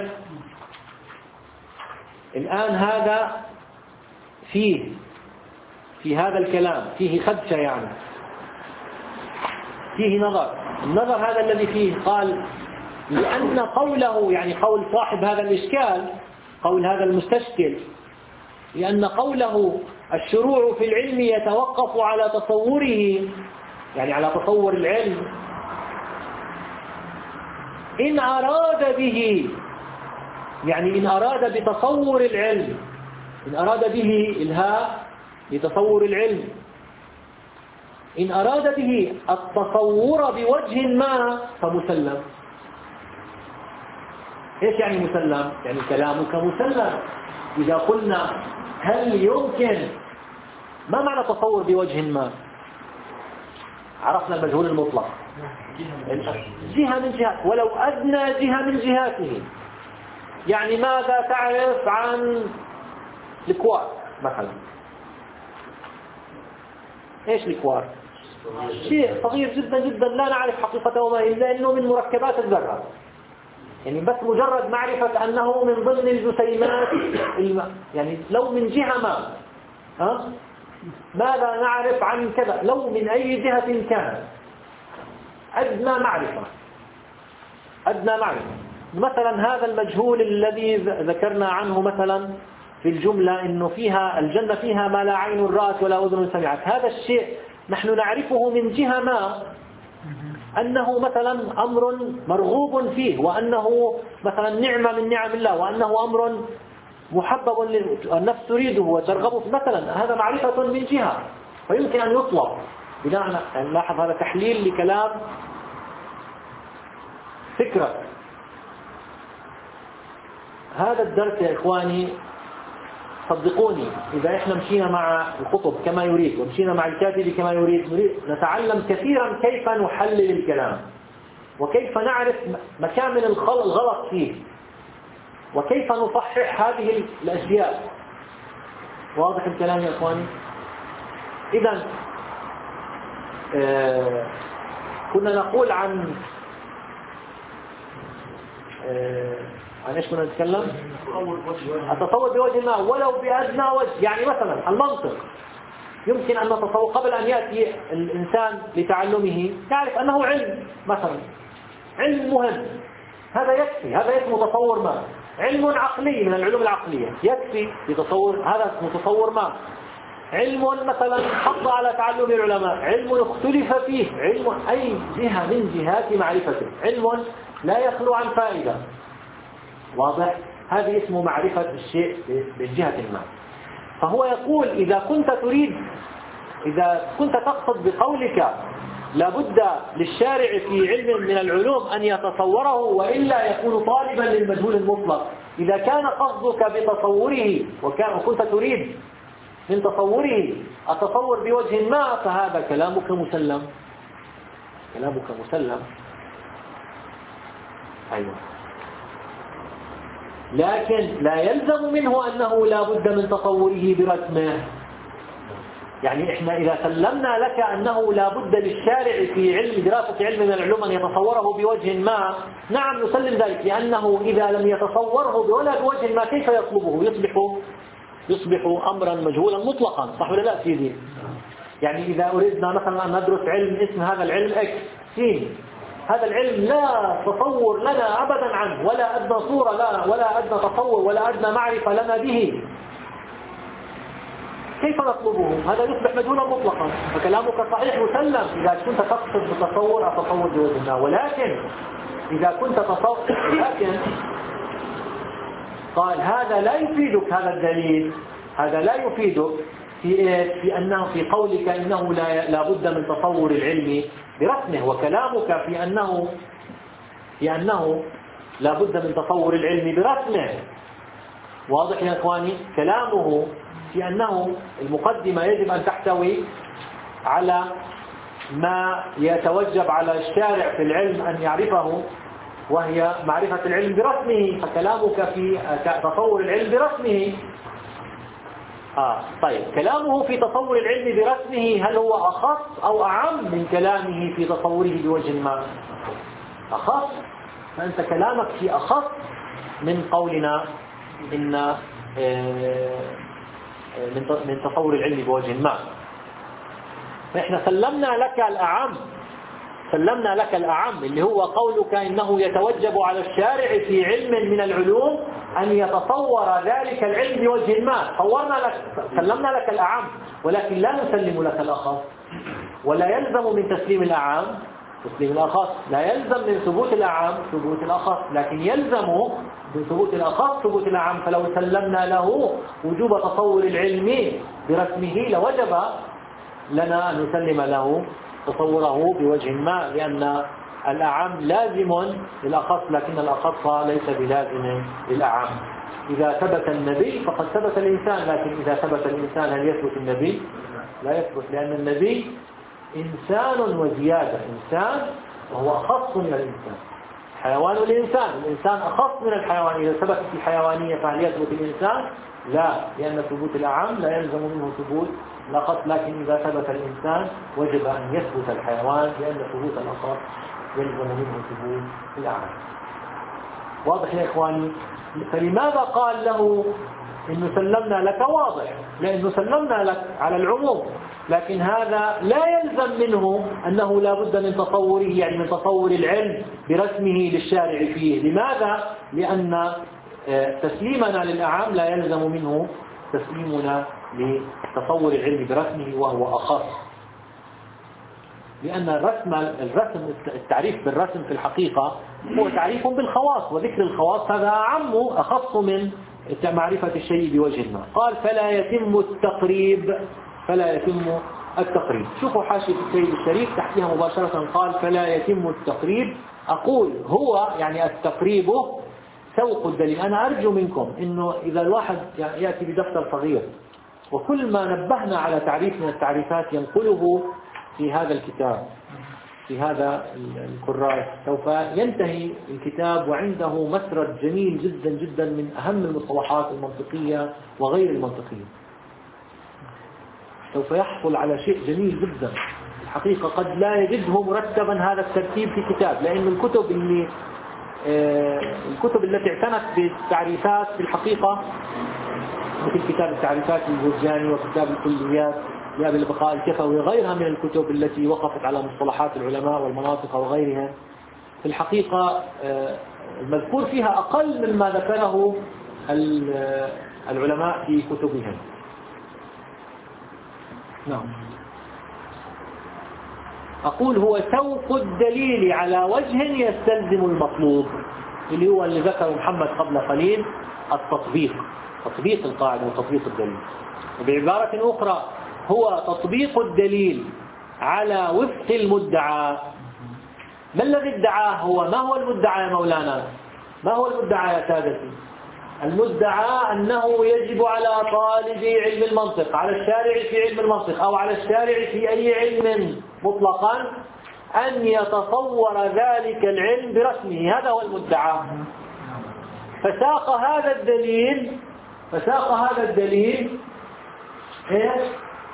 الآن هذا فيه، في هذا الكلام فيه خدشة، يعني فيه نظر. النظر هذا الذي فيه، قال لأن قوله، يعني قول صاحب هذا الإشكال، قول هذا المستشكل، لأن قوله الشروع في العلم يتوقف على تصوره، يعني على تصور العلم، إن أراد به، يعني إن أراد بتصور العلم، إن أراد به الهاء لتصور العلم، إن أراد به التصور بوجه ما فمسلم. إيش يعني مسلم؟ يعني كلامك مسلم. إذا قلنا هل يمكن، ما معنى تصور بوجه ما؟ عرفنا المجهول المطلق، جهة من جهات، ولو أدنى جهة من جهاته. يعني ماذا تعرف عن الكوار مثلا؟ إيش الكوار؟ شيء صغير جدا جدا لا نعرف حقيقته وما إلا أنه من مركبات الذرة، يعني بس مجرد معرفة أنه من ضمن الجسيمات الماء. يعني لو من جهة ما، ها؟ ماذا نعرف عن كذا؟ لو من أي جهة كان، أدنى معرفة، أدنى معرفة. مثلا هذا المجهول الذي ذكرنا عنه مثلا في الجملة، إنه فيها الجنة فيها ما لا عين رأت ولا أذن سمعت، هذا الشيء نحن نعرفه من جهة ما أنه مثلا أمر مرغوب فيه، وأنه مثلا نعمة من نعم الله، وأنه أمر محبب النفس تريده وترغب فيه مثلا. هذا معرفة من جهة، فيمكن أن يطلب بناء. نلاحظ هذا تحليل لكلام فكرة. هذا الدرس يا إخواني صدقوني، إذا إحنا مشينا مع الخطب كما يريد ومشينا مع الكاتب كما يريد، نريد نتعلم كثيرا كيف نحلل الكلام، وكيف نعرف مكامن الغلط فيه، وكيف نصحح هذه الأشياء. واضح الكلام يا إخواني؟ إذن آه كنا نقول عن آه عن ايش كنا نتكلم؟ التصور بوجه ما ولو بأدنى وجه. يعني مثلا المنطق يمكن أن نتصور قبل أن يأتي الإنسان لتعلمه يعرف أنه علم، مثلا علم مهم، هذا يكفي، هذا اسمه تصور ما. علم عقلي من العلوم العقلية يكفي لتصور، هذا اسمه تصور ما. علم مثلا حض على تعلم العلماء، علم اختلف فيه، علم أي جهة من جهات معرفته، علم لا يخلو عن فائدة. واضح؟ هذه اسمه معرفة الشيء بالجهة ما. فهو يقول إذا كنت تريد، إذا كنت تقصد بقولك لابد للشارع في علم من العلوم أن يتصوره وإلا يكون طالبا للمجهول المطلق، إذا كان قصدك بتصوره وكان وكنت تريد من تصوره التصور بوجه ما، فهذا كلامك مسلم، كلامك مسلم. أيوة. لكن لا يلزم منه أنه لا بد من تصوره برسمه. يعني إحنا إذا سلمنا لك أنه لا بد للشارع في علم دراسة علم من العلوم أن يتصوره بوجه ما، نعم نسلم ذلك، لأنه إذا لم يتصوره ولا بوجه ما كيف يطلبه؟ يصبح يصبح أمرا مجهولا مطلقا، صح ولا لا سيدي؟ يعني إذا أردنا مثلا أن ندرس علم اسم هذا العلم إكس سين، هذا العلم لا تصور لنا أبدا عنه، ولا أدنى صورة لا، ولا أدنى تصور، ولا أدنى معرفة لنا به، كيف نطلبه؟ هذا يصبح مجهولا مطلقا. فكلامك صحيح مسلم إذا كنت تقصد بالتصور التصور بوجهنا، ولكن إذا كنت تصور، لكن قال هذا لا يفيدك هذا الدليل هذا لا يفيدك في في أنه في قولك إنه لا لا بد من تصور العلم برسمه، وكلامك في أنه في أنه لا بد من تصور العلم برسمه. واضح يا إخواني؟ كلامه في أنه المقدمة يجب أن تحتوي على ما يتوجب على الشارع في العلم أن يعرفه، وهي معرفة العلم برسمه، فكلامك في تصور العلم برسمه. آه طيب، كلامه في تصور العلم برسمه هل هو أخص أو أعم من كلامه في تصوره بوجه ما؟ أخص، فأنت كلامك في أخص من قولنا إن من تصور العلم بوجه ما. فإحنا سلمنا لك الأعم، سلمنا لك الأعم اللي هو قولك إنه يتوجب على الشارع في علم من العلوم أن يتصور ذلك العلم بوجه ما. صورنا لك، سلمنا لك الأعم، ولكن لا نسلم لك الأخص. ولا يلزم من تسليم الأعم تسليم الأخص، لا يلزم من ثبوت الأعم ثبوت الأخص، لكن يلزم من ثبوت الأخص ثبوت الأعم. فلو سلمنا له وجوب تصور العلم برسمه لوجب لنا أن نسلم له تصوره بوجه ما، لأن الأعم لازم للأخص لكن الأخص ليس بلازم للأعم. إذا ثبت النبي فقد ثبت الإنسان، لكن إذا ثبت الإنسان هل يثبت النبي؟ لا يثبت، لأن النبي إنسان وزيادة، إنسان وهو أخص من الإنسان. حيوان الإنسان، الإنسان أخص من الحيوان. إذا ثبتت الحيوانية فهل يثبت الإنسان؟ لا، لأن ثبوت الأعم لا يلزم منه ثبوت الأخص، لكن إذا ثبت الإنسان وجب أن يثبت الحيوان، لأن ثبوت الأخص يلزم منه ثبوت الأعم. واضح يا إخواني؟ فلماذا قال له إنه سلمنا لك؟ واضح، لأنه سلمنا لك على العموم، لكن هذا لا يلزم منه أنه لا بد من تصوره، يعني من تصور العلم برسمه للشارع فيه. لماذا؟ لأن تسليمنا للأعم لا يلزم منه تسليمنا لتصور العلم برسمه وهو أخص، لأن الرسم الرسم التعريف بالرسم في الحقيقة هو تعريف بالخواص، وذكر الخواص هذا أعم أخص من معرفة الشيء بوجه ما. قال فلا يتم التقريب، فلا يتم التقريب. شوفوا حاشية السيد الشريف تحتها مباشرة قال فلا يتم التقريب. أقول هو يعني التقريب سوق الدليل. أنا أرجو منكم إنه إذا الواحد يأتي بدفتر صغير وكل ما نبهنا على تعريف من التعريفات ينقله في هذا الكتاب، في هذا الكراس، سوف ينتهي الكتاب وعنده مسرد جميل جدا جدا من أهم المصطلحات المنطقية وغير المنطقية. سوف يحصل على شيء جميل جدا الحقيقة، قد لا يجده مرتبا هذا الترتيب في كتاب، لأن الكتب اللي آه الكتب التي اعتنت بالتعريفات في الحقيقة مثل كتاب التعريفات للجرجاني وكتاب الكليات لأبي البقاء الكفوي وغيرها من الكتب التي وقفت على مصطلحات العلماء والمناطق وغيرها، في الحقيقة آه المذكور فيها أقل مما ذكره العلماء في كتبهم. نعم. أقول هو سوق الدليل على وجه يستلزم المطلوب، اللي هو اللي ذكره محمد قبل قليل، التطبيق، تطبيق القاعدة وتطبيق الدليل. وبعبارة أخرى هو تطبيق الدليل على وفق المدعى. ما الذي ادعاه هو؟ ما هو المدعى يا مولانا؟ ما هو المدعى يا سادتي؟ المدعى أنه يجب على طالب علم المنطق، على الشارع في علم المنطق أو على الشارع في أي علم مطلقا، أن يتصور ذلك العلم برسمه. هذا هو المدعى. فساق هذا الدليل فساق هذا الدليل إيه؟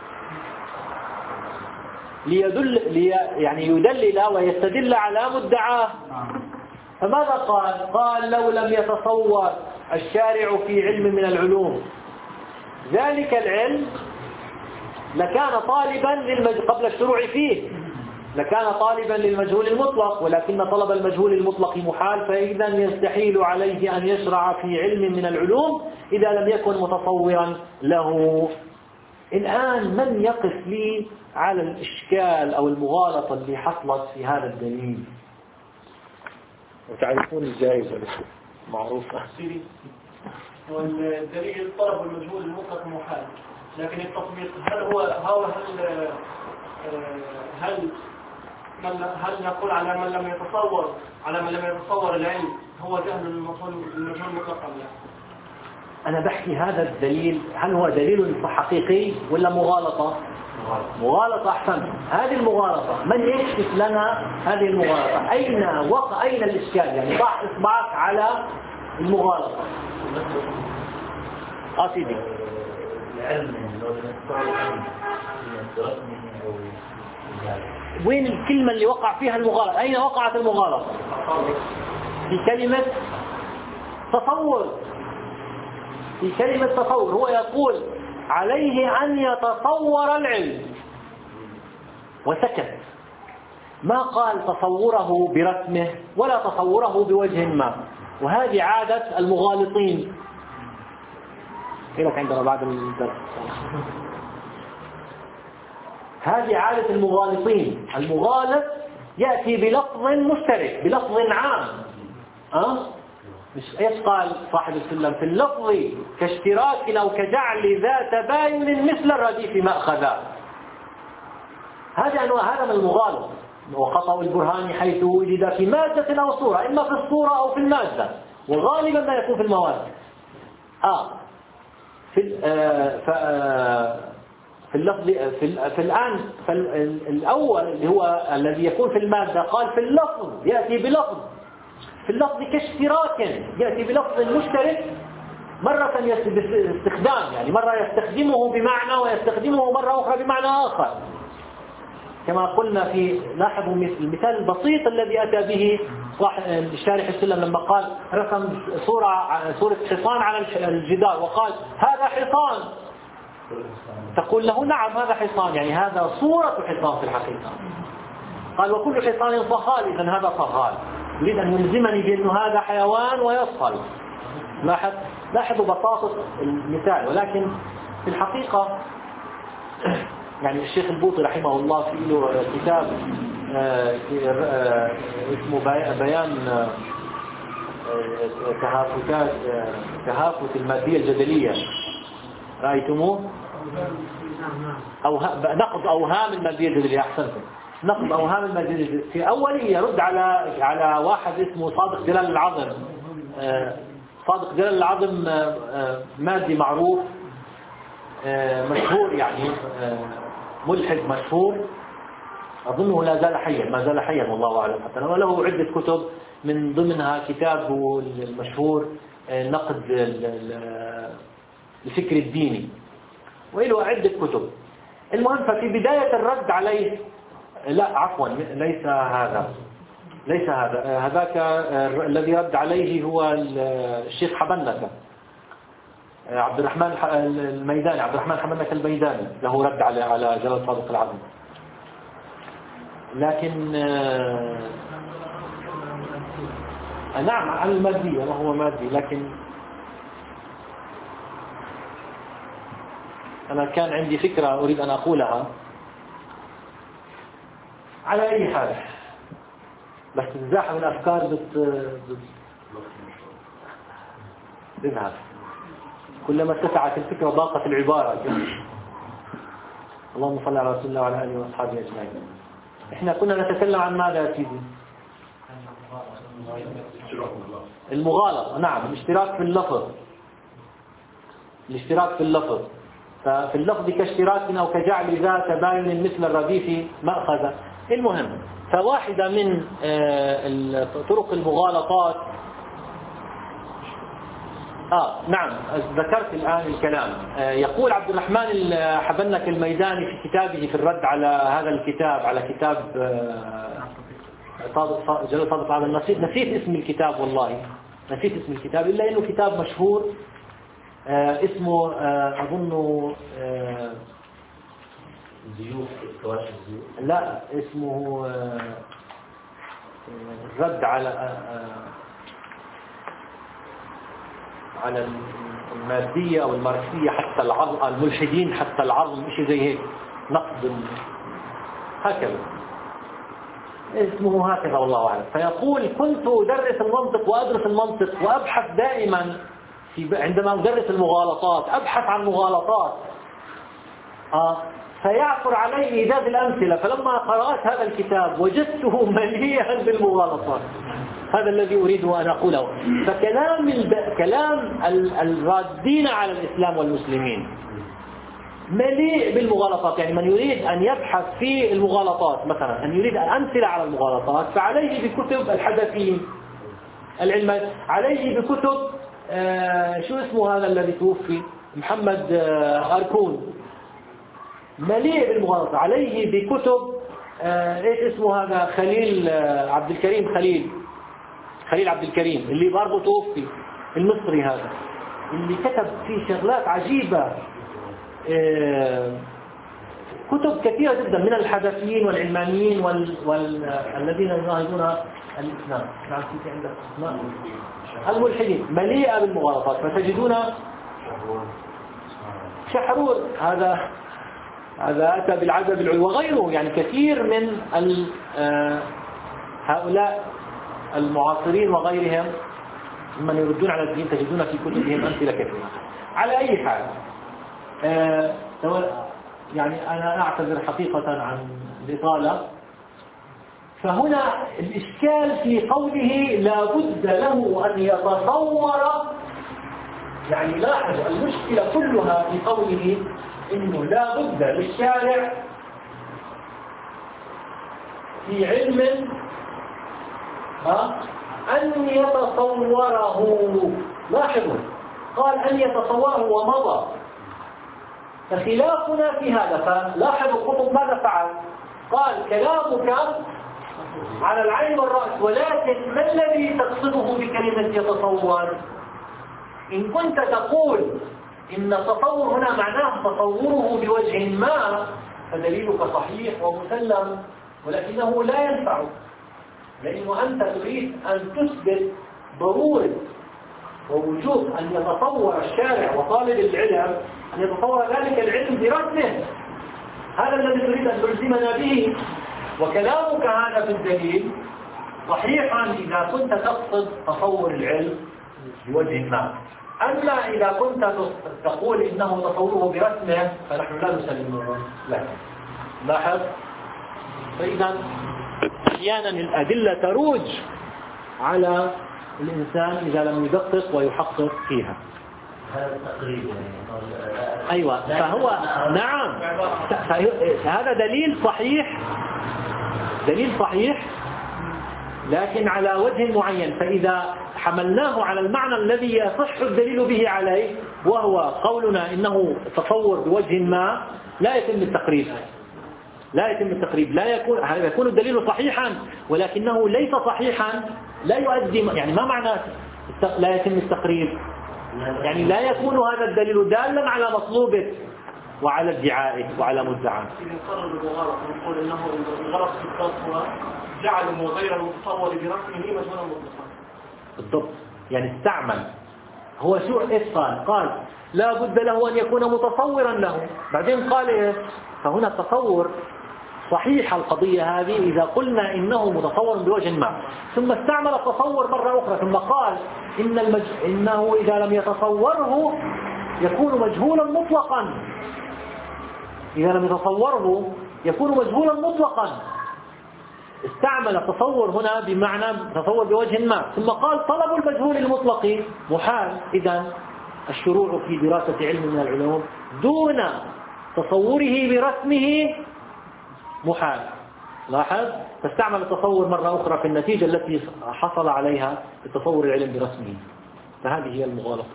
ليدل لي يعني يدلل ويستدل على مدعاه. فماذا قال؟ قال لو لم يتصور الشارع في علم من العلوم ذلك العلم لكان طالبا للمج... قبل الشروع فيه لكان طالبا للمجهول المطلق، ولكن طلب المجهول المطلق محال، فإذا يستحيل عليه أن يشرع في علم من العلوم إذا لم يكن متصورا له. الآن من يقف لي على الإشكال أو المغالطة اللي حصلت في هذا الدليل؟ وتعرفون الجائزة معروفة. والدليل طلب المجهول المطلق محال، لكن التطبيق هل هو هو هل هل من هل نقول على من لم يتصور على من لم يتصور العلم هو جهل المجهول المطلق أم لا؟ أنا بحكي هذا الدليل هل هو دليل حقيقي ولا مغالطة؟ مغالطة أحسن. هذه المغالطة من يكشف لنا هذه المغالطة؟ أين وقع أين الإشكال؟ يعني ضع إصبعك على المغالطة. آه سيدي. وين الكلمة اللي وقع فيها المغالطة؟ أين وقعت المغالطة؟ في كلمة تصور. في كلمة تصور. هو يقول عليه أن يتصور العلم وسكت، ما قال تصوره برسمه ولا تصوره بوجه ما. وهذه عادة المغالطين. إيه لك عندنا بعد الدرس؟ هذه عادة المغالطين. المغالط يأتي بلفظ مشترك بلفظ عام. أه؟ مش ايش قال صاحب السلم في اللفظ كاشتراك او كجعل ذات باين مثل الرديف مأخذا. هذا انواع هذا من المغالط. وخطأ البرهان حيث وجد في مادة او صورة، اما في الصورة او في المادة، وغالبا ما يكون في المواد. اه في آه ف آه في اللفظ في, ال في الآن فالأول اللي هو الذي يكون في المادة قال في اللفظ يأتي بلفظ، في اللفظ كاشتراك يأتي بلفظ مشترك مرة باستخدام، يعني مرة يستخدمه بمعنى ويستخدمه مرة أخرى بمعنى آخر، كما قلنا في لاحظوا المثال البسيط الذي أتى به شارح السلم لما قال رسم صورة صورة حصان على الجدار وقال هذا حصان، تقول له نعم هذا حصان، يعني هذا صورة حصان في الحقيقة. قال وكل حصان صهال، إذن هذا صهال، يريد أن يلزمني بأنه هذا حيوان ويصهل. لاحظ لاحظوا بساطة المثال. ولكن في الحقيقة يعني الشيخ البوطي رحمه الله في له كتاب اسمه بيان تهافتات تهافت المادية الجدلية، رأيتموه؟ أو نقض أوهام المادية الجدلية. أحسنتم، نقض أوهام المادية الجدلية. في أوله يرد على على واحد اسمه صادق جلال العظم. صادق جلال العظم مادي معروف مشهور، يعني ملحد مشهور، أظنه لا زال حيا، ما زال حيا والله أعلم حتى، وله عدة كتب من ضمنها كتابه المشهور نقد الفكر الديني، وله عدة كتب. المهم ففي بداية الرد عليه، لا عفوا ليس هذا ليس هذا هذاك الذي رد عليه هو الشيخ حبنكة عبد الرحمن الميداني، عبد الرحمن حبنكة الميداني له رد على على جلال صادق العظم. لكن نعم على المادية وهو مادي. لكن أنا كان عندي فكرة أريد أن أقولها على أي حال، بس تزاحم الأفكار بت تذهب. كلما اتسعت الفكرة ضاقت العبارة. اللهم صل على رسول الله وعلى آله وأصحابه أجمعين. إحنا كنا نتكلم عن ماذا يا سيدي؟ المغالطة. نعم، الاشتراك في اللفظ. الاشتراك في اللفظ. ففي اللفظ كاشتراك أو كجعل ذات باين مثل الرديف مأخذ. المهم، فواحدة من طرق المغالطات آه نعم ذكرت الآن الكلام. يقول عبد الرحمن حبنك الميداني في كتابه في الرد على هذا الكتاب، على كتاب جلال صادق العظم، نسيت, نسيت اسم الكتاب، والله نسيت اسم الكتاب، إلا أنه كتاب مشهور اسمه أظنه لا اسمه رد على على المادية أو الماركسية حتى العظم، الملحدين حتى العظم، شيء زي هيك، نقد هكذا اسمه هكذا والله أعلم. فيقول كنت أدرس المنطق وأدرس المنطق وأبحث دائما في عندما أدرس المغالطات أبحث عن مغالطات آه فيعثر علي إيجاد الأمثلة، فلما قرأت هذا الكتاب وجدته مليئا بالمغالطات. هذا الذي أريد أن أقوله. فكلام الب... كلام الرادين على الإسلام والمسلمين مليء بالمغالطات. يعني من يريد أن يبحث في المغالطات، مثلا أن يريد أمثلة على المغالطات، فعليه بكتب الحدثين العلم، عليه بكتب آه شو اسمه هذا الذي توفي، محمد آه أركون، مليء بالمغالطة. عليه بكتب آه ايش اسمه هذا، خليل آه عبد الكريم خليل خليل عبد الكريم اللي برضه توفي، المصري هذا، اللي كتب فيه شغلات عجيبة، آه كتب كثيرة جدا من الحدثيين والعلمانيين والذين يناهضون الإسلام. نعم في عندك اسماء الملحدين مليئة بالمغالطات. فتجدون شحرور هذا هذا أتى بالعجب العلوي وغيره، يعني كثير من هؤلاء المعاصرين وغيرهم من يردون على الدين تجدون في كتبهم أمثلة كثيرة. على أي حال يعني أنا أعتذر حقيقة عن الإطالة. فهنا الإشكال في قوله لا بد له أن يتصور، يعني لاحظ المشكلة كلها في قوله إنه لا بد للشارع في علم ها أن يتصوره. لاحظوا قال أن يتصوره ومضى. فخلافنا في هذا. فلاحظوا القطب ماذا فعل؟ قال كلامك على العين والرأس، ولكن ما الذي تقصده بكلمة يتصور؟ إن كنت تقول إن التصور هنا معناه تصوره بوجه ما فدليلك صحيح ومسلم، ولكنه لا ينفع، لأنه أنت تريد أن تثبت ضرورة ووجوب أن يتصور الشارع وطالب العلم أن يتصور ذلك العلم برسمه. هذا الذي تريد أن تلزمنا به. وكلامك هذا في الدليل صحيحا إذا كنت تقصد تصور العلم بوجه ما. أما إذا كنت تقول إنه تصوره برسمه فنحن لا نسلمه لك. لاحظ. فإذا أحيانا الأدلة تروج على الإنسان إذا لم يدقق ويحقق فيها. هذا التقريب يعني. أيوة. فهو نعم هذا دليل صحيح، دليل صحيح لكن على وجه معين. فإذا حملناه على المعنى الذي يصح الدليل به عليه وهو قولنا إنه تصور بوجه ما، لا يتم التقريب، لا يتم التقريب، لا يكون يكون الدليل صحيحا ولكنه ليس صحيحا، لا يؤدي. يعني ما معنى لا يتم التقريب؟ يعني لا يكون هذا الدليل دالا على مطلوبه وعلى ادعائه وعلى مدعاه. نقرر بالغلط ونقول انه الغلط في التصوير جعله غير المتصور برسمه مجهولا مطلقا. بالضبط. يعني استعمل هو شو ايش قال؟ قال لا بد له ان يكون متصورا له، بعدين قال ايه؟ فهنا التصور صحيح القضية هذه إذا قلنا إنه متصور بوجه ما، ثم استعمل التصور مرة أخرى ثم قال إن المج... إنه إذا لم يتصوره يكون مجهولا مطلقا. إذا لم يتصوره يكون مجهولا مطلقا. استعمل التصور هنا بمعنى تصور بوجه ما، ثم قال طلب المجهول المطلق محال. إذا الشروع في دراسة علم من العلوم دون تصوره برسمه محال. لاحظ. فاستعمل التصور مرة أخرى في النتيجة التي حصل عليها بتصور العلم برسمه. فهذه هي المغالطة.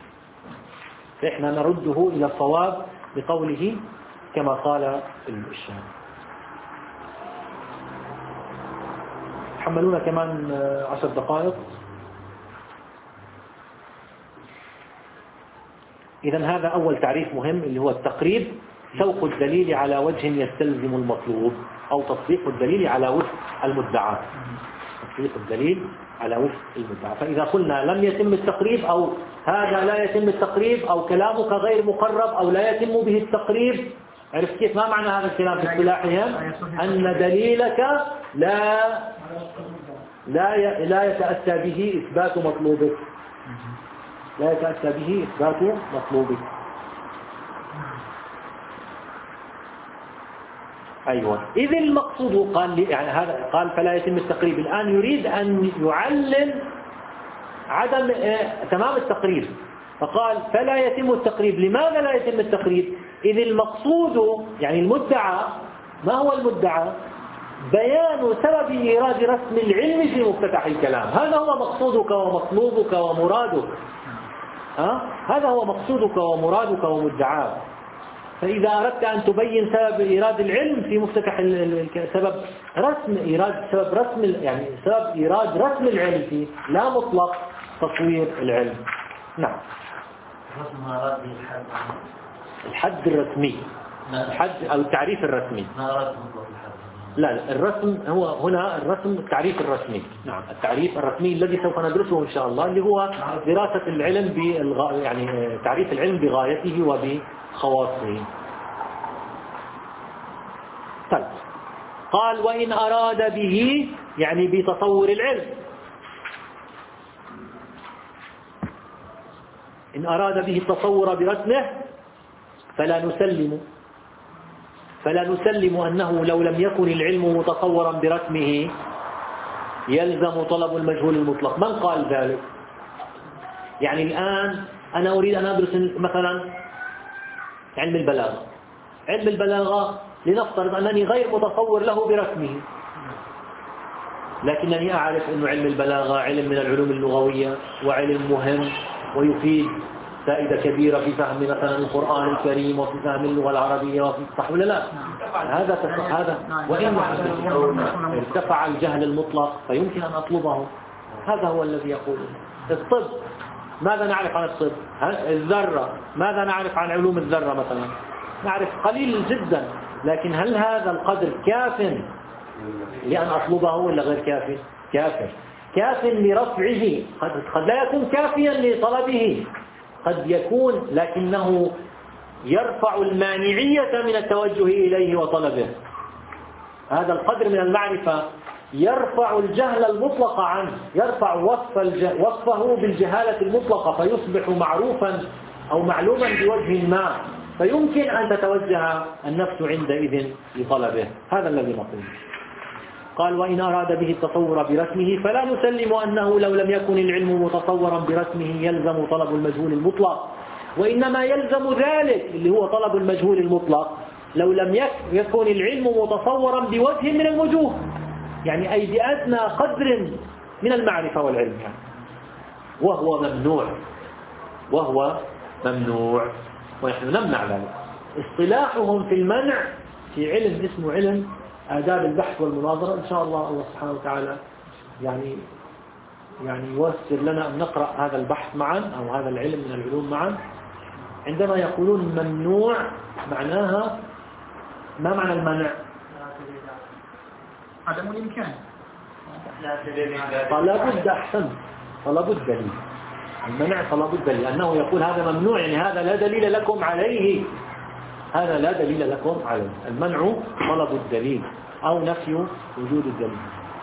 فإحنا نرده إلى الصواب بقوله كما قال الشام. حملونا كمان عشر دقائق. إذن هذا أول تعريف مهم اللي هو التقريب، سوق الدليل على وجه يستلزم المطلوب، أو تطبيق الدليل على وفق المدعى. تطبيق الدليل على وفق المدعى. فإذا قلنا لم يتم التقريب أو هذا لا يتم التقريب أو كلامك غير مقرب أو لا يتم به التقريب، عرفت كيف؟ ما معنى هذا الكلام في اصطلاحهم؟ أن دليلك لا لا لا يتأتى به إثبات مطلوبك. لا يتأتى به إثبات مطلوبه. أيوة. إذ المقصود قال يعني هذا قال فلا يتم التقريب، الآن يريد أن يعلل عدم اه تمام التقريب، فقال فلا يتم التقريب. لماذا لا يتم التقريب؟ إذ المقصود يعني المدعى، ما هو المدعى؟ بيان سبب إيراد رسم العلم في مفتتح الكلام، هذا هو مقصودك ومطلوبك ومرادك، ها؟ هذا هو مقصودك ومرادك ومدعاك. فإذا أردت أن تبين سبب إيراد العلم في مفتتح سبب رسم إيراد سبب رسم يعني سبب إيراد رسم العلم فيه، لا مطلق تصوير العلم. نعم. رسم أراد الحد الحد الرسمي، الحد أو التعريف الرسمي. ما أراد مطلق الحد. لا لا، الرسم هو هنا الرسم التعريف الرسمي. نعم، التعريف الرسمي الذي سوف ندرسه إن شاء الله، اللي هو دراسة العلم بالغ... يعني تعريف العلم بغايته وبخواصه. طيب، قال وإن أراد به يعني بتصور العلم، إن أراد به التصور برسمه فلا نسلم فلا نسلم أنه لو لم يكن العلم متصورا برسمه يلزم طلب المجهول المطلق. من قال ذلك؟ يعني الآن أنا أريد أن أدرس مثلا علم البلاغة، علم البلاغة لنفترض أنني غير متصور له برسمه، لكنني أعرف أن علم البلاغة علم من العلوم اللغوية وعلم مهم ويفيد فائدة كبيرة في فهم مثلا القرآن الكريم وفي فهم اللغة العربية وفي صح ولا لا؟ هذا هذا وإن ارتفع الجهل المطلق فيمكن أن أطلبه. هذا هو الذي يقوله. الطب، ماذا نعرف عن الطب؟ الذرة، ماذا نعرف عن علوم الذرة مثلا؟ نعرف قليل جدا، لكن هل هذا القدر كاف لأن أطلبه ولا غير كاف؟ كاف كاف لرفعه، قد, قد لا يكون كافيا لطلبه، قد يكون لكنه يرفع المانعية من التوجه إليه وطلبه. هذا القدر من المعرفة يرفع الجهل المطلق عنه، يرفع وصف وصفه بالجهالة المطلقة فيصبح معروفا أو معلوما بوجه ما، فيمكن أن تتوجه النفس عندئذ لطلبه. هذا الذي نقول. قال وإن أراد به التصور برسمه فلا نسلم أنه لو لم يكن العلم متصورا برسمه يلزم طلب المجهول المطلق، وإنما يلزم ذلك اللي هو طلب المجهول المطلق لو لم يكن العلم متصورا بوجه من الوجوه، يعني أي بأدنى قدر من المعرفة والعلم يعني. وهو ممنوع وهو ممنوع ونحن نمنع ذلك. اصطلاحهم في المنع في علم اسمه علم آداب البحث والمناظرة. إن شاء الله الله سبحانه وتعالى يعني يعني يوسر لنا أن نقرأ هذا البحث معا أو هذا العلم من العلوم معا. عندما يقولون ممنوع معناها ما معنى المنع؟ عدم الإمكان. فلا بد أحسن فلا بد دليل المنع، فلا بد دليل لأنه يقول هذا ممنوع يعني هذا لا دليل لكم عليه، هذا لا دليل لكم عليه. المنع طلب الدليل أو نفي وجود الدليل.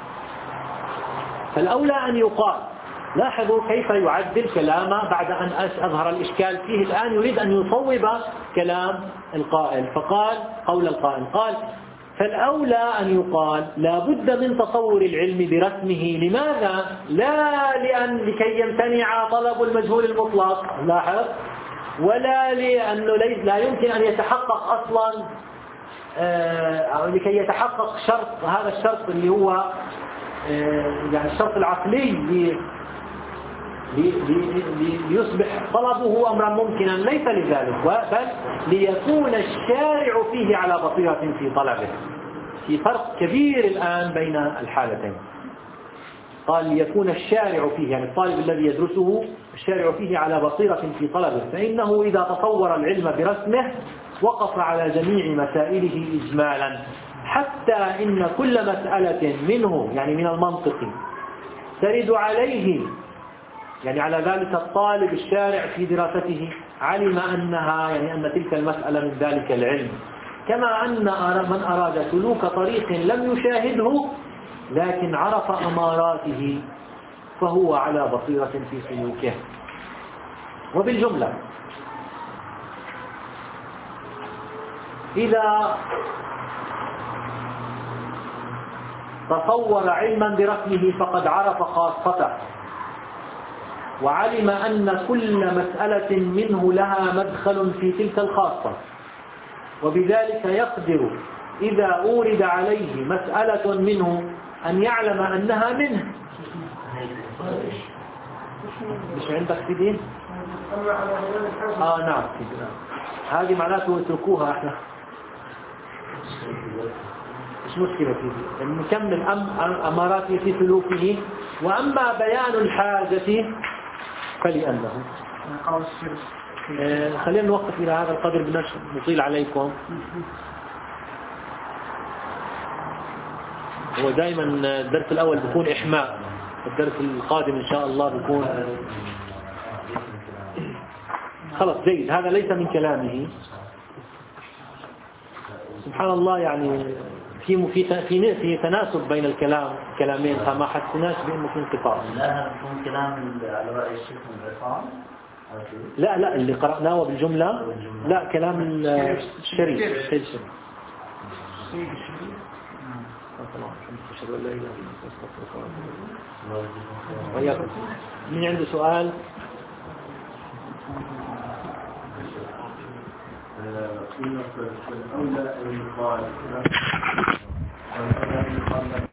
فالأولى أن يقال، لاحظوا كيف يعدل كلامه بعد أن أظهر الإشكال فيه. الآن يريد أن يصوب كلام القائل، فقال قول القائل قال فالأولى أن يقال لا بد من تصور العلم برسمه. لماذا؟ لا لأن لكي يمتنع طلب المجهول المطلق، لاحظ، ولا لأنه لا يمكن أن يتحقق أصلا أو لكي يتحقق شرط، هذا الشرط اللي هو يعني الشرط العقلي ليصبح طلبه أمرا ممكنا، ليس لذلك، بل ليكون الشارع فيه على بصيرة في طلبه. في فرق كبير الآن بين الحالتين. قال ليكون الشارع فيه يعني الطالب الذي يدرسه الشارع فيه على بصيرة في طلبه، فإنه إذا تصور العلم برسمه وقف على جميع مسائله إجمالا، حتى إن كل مسألة منه يعني من المنطق ترد عليه، يعني على ذلك الطالب الشارع في دراسته علم أنها يعني أن تلك المسألة من ذلك العلم، كما أن من أراد سلوك طريق لم يشاهده لكن عرف أماراته فهو على بصيرة في سلوكه. وبالجملة إذا تصور علما بركنه فقد عرف خاصته وعلم أن كل مسألة منه لها مدخل في تلك الخاصة، وبذلك يقدر إذا أورد عليه مسألة منه أن يعلم أنها منه. مش عندك في دين؟ آه نعم هذه معناته اتركوها احنا مش مشكلة فيه، نكمل أم أماراته في سلوكه. وأما بيان الحاجة فلأنه آه خلينا نوقف إلى هذا القدر بنش نطيل عليكم. هو دائما الدرس الأول بيكون إحماء، الدرس القادم إن شاء الله بيكون خلص جيد. هذا ليس من كلامه سبحان الله، يعني في في في في تناسب بين الكلام كلامين، فما حسناش بأنه في انقطاع. لا يكون كلام على رأي الشيخ العصام. لا لا اللي قرأناه بالجملة لا، كلام الشريف الشيخ الشريف. وياكم من عنده سؤال؟ قيمة الأولى أن يقال